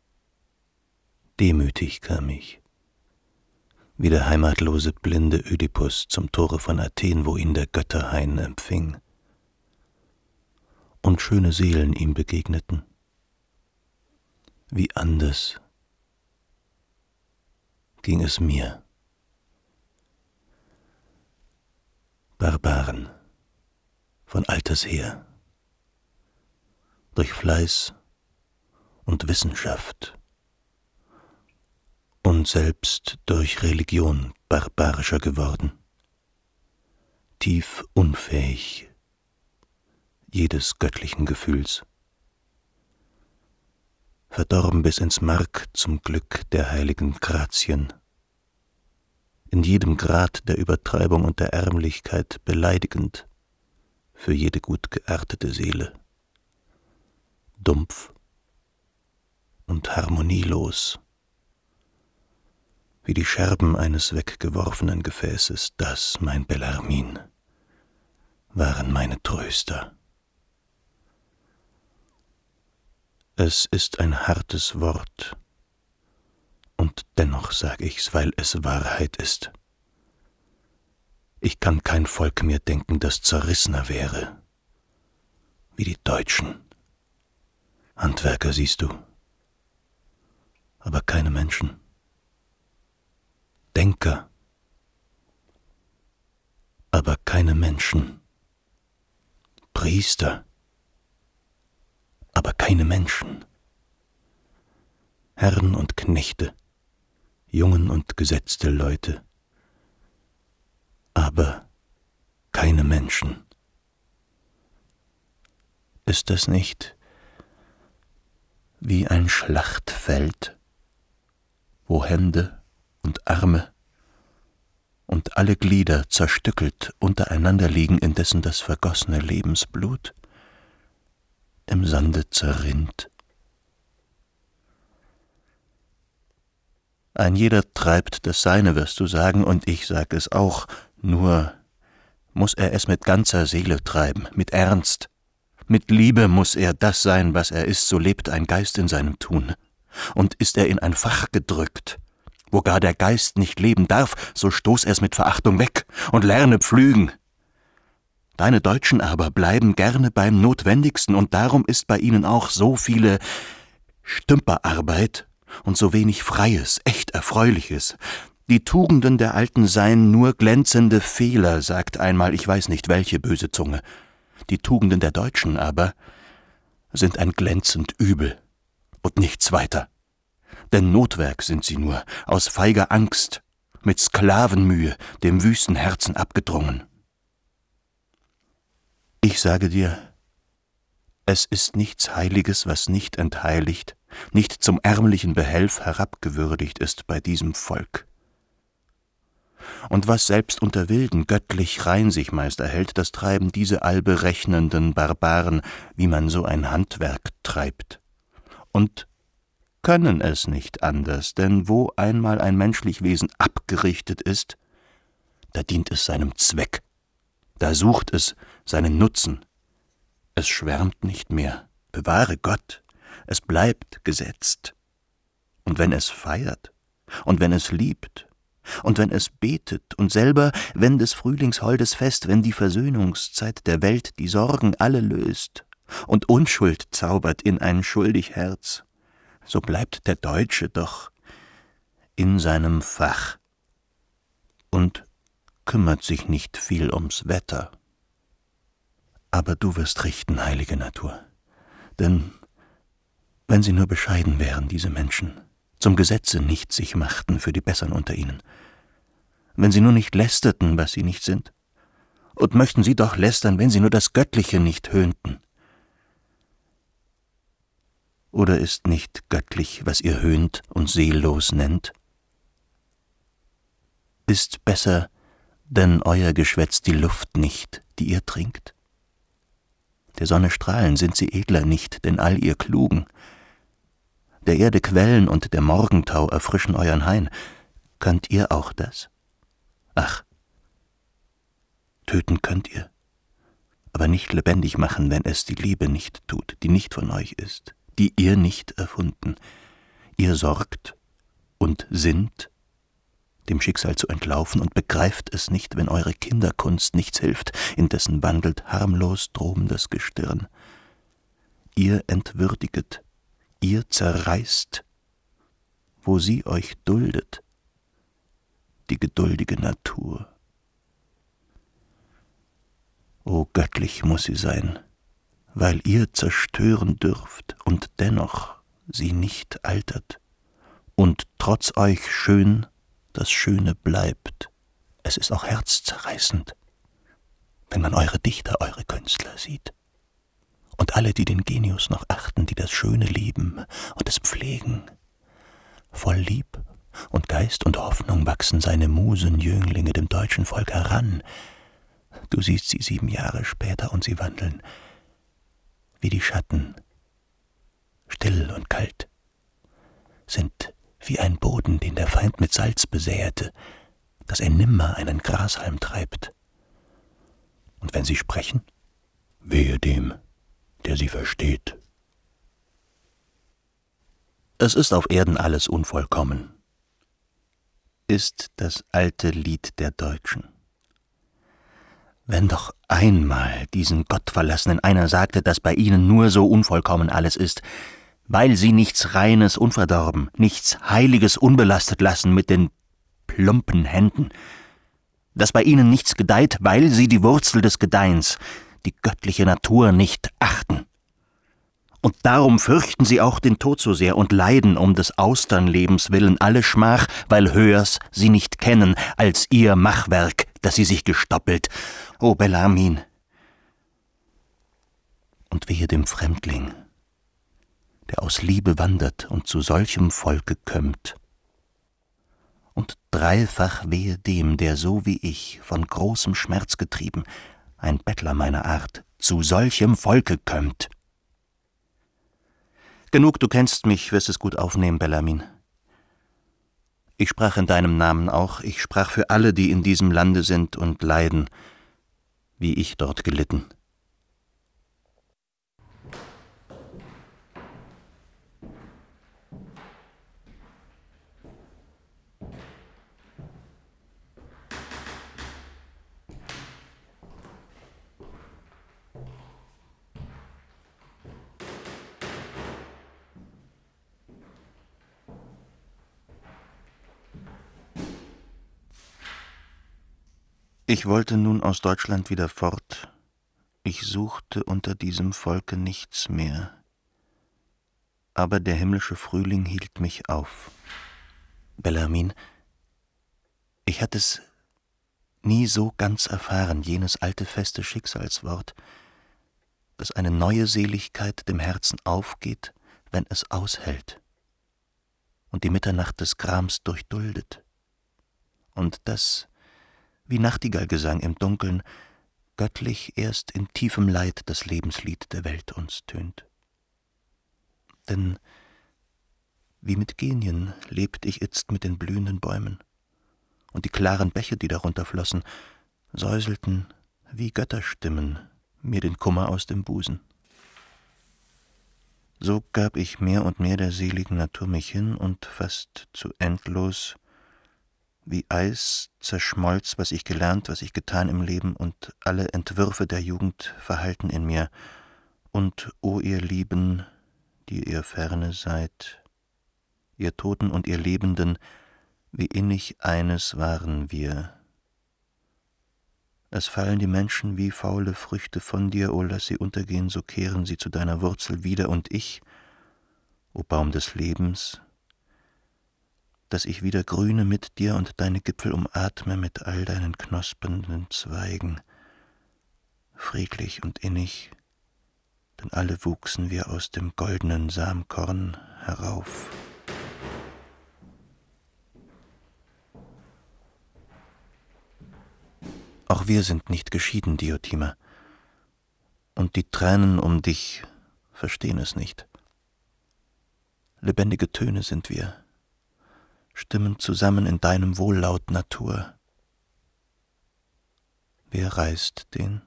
Demütig kam ich, wie der heimatlose blinde Ödipus zum Tore von Athen, wo ihn der Götterhain empfing, und schöne Seelen ihm begegneten. Wie anders ging es mir. Barbaren von alters her, durch Fleiß und Wissenschaft und selbst durch Religion barbarischer geworden, tief unfähig jedes göttlichen Gefühls, verdorben bis ins Mark zum Glück der heiligen Grazien, in jedem Grad der Übertreibung und der Ärmlichkeit beleidigend für jede gut geartete Seele, dumpf und harmonielos, wie die Scherben eines weggeworfenen Gefäßes, das, mein Bellarmin, waren meine Tröster. Es ist ein hartes Wort, und dennoch sage ich's, weil es Wahrheit ist. Ich kann kein Volk mehr denken, das zerrissener wäre, wie die Deutschen. Handwerker siehst du, aber keine Menschen. Denker, aber keine Menschen. Priester, aber keine Menschen. Herren und Knechte, Jungen und gesetzte Leute, aber keine Menschen. Ist das nicht wie ein Schlachtfeld, wo Hände und Arme und alle Glieder zerstückelt untereinander liegen, indessen das vergossene Lebensblut im Sande zerrinnt? Ein jeder treibt das Seine, wirst du sagen, und ich sag es auch, nur muss er es mit ganzer Seele treiben, mit Ernst. Mit Liebe muss er das sein, was er ist, so lebt ein Geist in seinem Tun. Und ist er in ein Fach gedrückt, wo gar der Geist nicht leben darf, so stoß er's mit Verachtung weg und lerne pflügen. Deine Deutschen aber bleiben gerne beim Notwendigsten, und darum ist bei ihnen auch so viele Stümperarbeit und so wenig Freies, echt Erfreuliches. Die Tugenden der Alten seien nur glänzende Fehler, sagt einmal ich weiß nicht welche böse Zunge. Die Tugenden der Deutschen aber sind ein glänzend Übel und nichts weiter. Denn Notwerk sind sie nur, aus feiger Angst, mit Sklavenmühe, dem wüsten Herzen abgedrungen. Ich sage dir, es ist nichts Heiliges, was nicht entheiligt, nicht zum ärmlichen Behelf herabgewürdigt ist bei diesem Volk. Und was selbst unter Wilden göttlich rein sich meist erhält, das treiben diese allberechnenden Barbaren, wie man so ein Handwerk treibt. Und können es nicht anders, denn wo einmal ein menschlich Wesen abgerichtet ist, da dient es seinem Zweck, da sucht es seinen Nutzen. Es schwärmt nicht mehr, bewahre Gott, es bleibt gesetzt. Und wenn es feiert, und wenn es liebt, und wenn es betet, und selber, wenn des Frühlings holdes Fest, wenn die Versöhnungszeit der Welt die Sorgen alle löst und Unschuld zaubert in ein schuldig Herz, so bleibt der Deutsche doch in seinem Fach und kümmert sich nicht viel ums Wetter. Aber du wirst richten, heilige Natur, denn wenn sie nur bescheiden wären, diese Menschen, zum Gesetze nicht sich machten für die Bessern unter ihnen, wenn sie nur nicht lästerten, was sie nicht sind, und möchten sie doch lästern, wenn sie nur das Göttliche nicht höhnten. Oder ist nicht göttlich, was ihr höhnt und seellos nennt? Ist besser denn euer Geschwätz die Luft nicht, die ihr trinkt? Der Sonne Strahlen sind sie edler nicht, denn all ihr Klugen. Der Erde Quellen und der Morgentau erfrischen euren Hain. Könnt ihr auch das? Ach, töten könnt ihr, aber nicht lebendig machen, wenn es die Liebe nicht tut, die nicht von euch ist, die ihr nicht erfunden. Ihr sorgt und sinnt, dem Schicksal zu entlaufen, und begreift es nicht, wenn eure Kinderkunst nichts hilft, indessen wandelt harmlos drum das Gestirn. Ihr entwürdiget, ihr zerreißt, wo sie euch duldet, die geduldige Natur. O göttlich muß sie sein, weil ihr zerstören dürft und dennoch sie nicht altert und trotz euch schön das Schöne bleibt. Es ist auch herzzerreißend, wenn man eure Dichter, eure Künstler sieht. Und alle, die den Genius noch achten, die das Schöne lieben und es pflegen. Voll Lieb und Geist und Hoffnung wachsen seine Musenjünglinge dem deutschen Volk heran. Du siehst sie sieben Jahre später und sie wandeln wie die Schatten, still und kalt, sind wie ein Boden, den der Feind mit Salz besäete, dass er nimmer einen Grashalm treibt. Und wenn sie sprechen, wehe dem, der sie versteht. Es ist auf Erden alles unvollkommen, ist das alte Lied der Deutschen. Wenn doch einmal diesen Gottverlassenen einer sagte, dass bei ihnen nur so unvollkommen alles ist, weil sie nichts Reines unverdorben, nichts Heiliges unbelastet lassen mit den plumpen Händen, dass bei ihnen nichts gedeiht, weil sie die Wurzel des Gedeihens, die göttliche Natur, nicht achten. Und darum fürchten sie auch den Tod so sehr und leiden um des Austernlebens willen alle Schmach, weil höhers sie nicht kennen als ihr Machwerk, das sie sich gestoppelt. O Bellarmin! Und wehe dem Fremdling, der aus Liebe wandert und zu solchem Volke kömmt. Und dreifach wehe dem, der so wie ich, von großem Schmerz getrieben, ein Bettler meiner Art, zu solchem Volke kömmt. Genug, du kennst mich, wirst es gut aufnehmen, Bellarmin. Ich sprach in deinem Namen auch, ich sprach für alle, die in diesem Lande sind und leiden, wie ich dort gelitten. Ich wollte nun aus Deutschland wieder fort. Ich suchte unter diesem Volke nichts mehr. Aber der himmlische Frühling hielt mich auf. Bellarmin, ich hatte es nie so ganz erfahren, jenes alte feste Schicksalswort, dass eine neue Seligkeit dem Herzen aufgeht, wenn es aushält und die Mitternacht des Grams durchduldet, und das, wie Nachtigallgesang im Dunkeln, göttlich erst in tiefem Leid das Lebenslied der Welt uns tönt. Denn wie mit Genien lebt ich itzt mit den blühenden Bäumen, und die klaren Bäche, die darunter flossen, säuselten wie Götterstimmen mir den Kummer aus dem Busen. So gab ich mehr und mehr der seligen Natur mich hin, und fast zu endlos wie Eis zerschmolz, was ich gelernt, was ich getan im Leben, und alle Entwürfe der Jugend verhallten in mir. Und, o ihr Lieben, die ihr ferne seid, ihr Toten und ihr Lebenden, wie innig eines waren wir. Es fallen die Menschen wie faule Früchte von dir, o lass sie untergehen, so kehren sie zu deiner Wurzel wieder, und ich, o Baum des Lebens, dass ich wieder grüne mit dir und deine Gipfel umatme mit all deinen knospenden Zweigen, friedlich und innig, denn alle wuchsen wir aus dem goldenen Samkorn herauf. Auch wir sind nicht geschieden, Diotima, und die Tränen um dich verstehen es nicht. Lebendige Töne sind wir, stimmen zusammen in deinem Wohllaut Natur. Wer reißt den?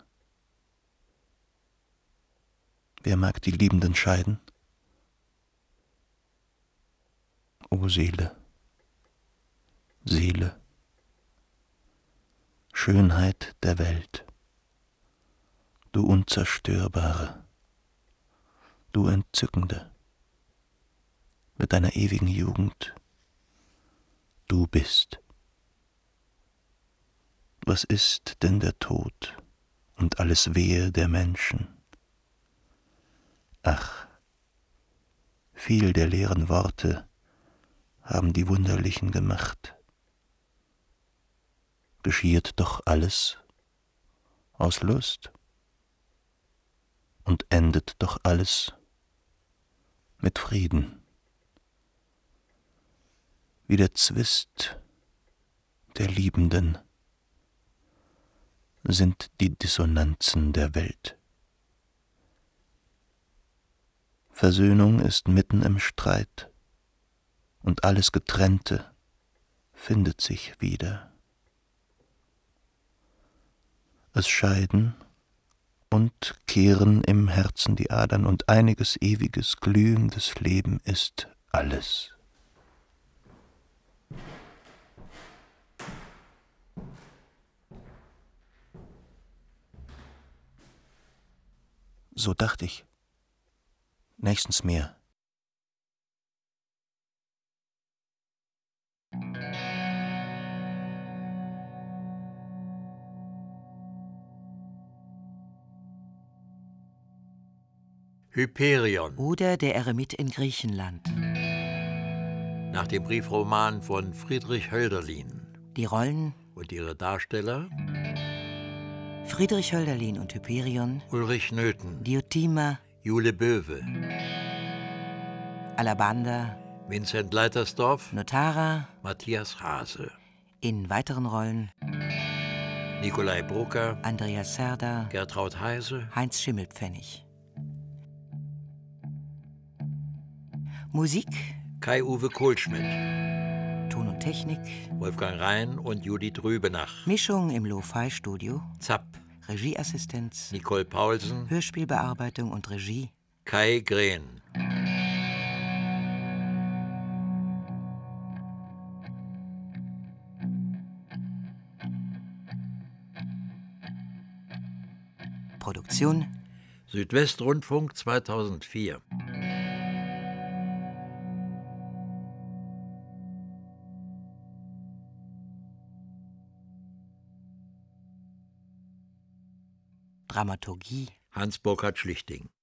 Wer mag die Liebenden scheiden? O Seele, Seele, Schönheit der Welt, du Unzerstörbare, du Entzückende, mit deiner ewigen Jugend, du bist. Was ist denn der Tod und alles Wehe der Menschen? Ach, viel der leeren Worte haben die Wunderlichen gemacht. Geschiehet doch alles aus Lust und endet doch alles mit Frieden. Wie der Zwist der Liebenden sind die Dissonanzen der Welt. Versöhnung ist mitten im Streit, und alles Getrennte findet sich wieder. Es scheiden und kehren im Herzen die Adern, und einiges ewiges, glühendes Leben ist alles. So dachte ich. Nächstens mehr. Hyperion. Oder der Eremit in Griechenland. Nach dem Briefroman von Friedrich Hölderlin. Die Rollen: Und ihre Darsteller: Friedrich Hölderlin und Hyperion, Ulrich Nöthen, Diotima, Jule Böwe, Alabanda, Vincent Leitersdorf, Notara, Matthias Hase. In weiteren Rollen: Nikolai Brucker, Andreas Serda, Gertraud Heise, Heinz Schimmelpfennig. Musik: Kai-Uwe Kohlschmidt, Ton und Technik: Wolfgang Rhein und Judith Rübenach. Mischung im Lo-Fi-Studio: Zapp, Regieassistenz, Nicole Paulsen, Hörspielbearbeitung und Regie: Kai Green. Produktion Südwestrundfunk zweitausendvier. Dramaturgie Hans-Burkhard Schlichting.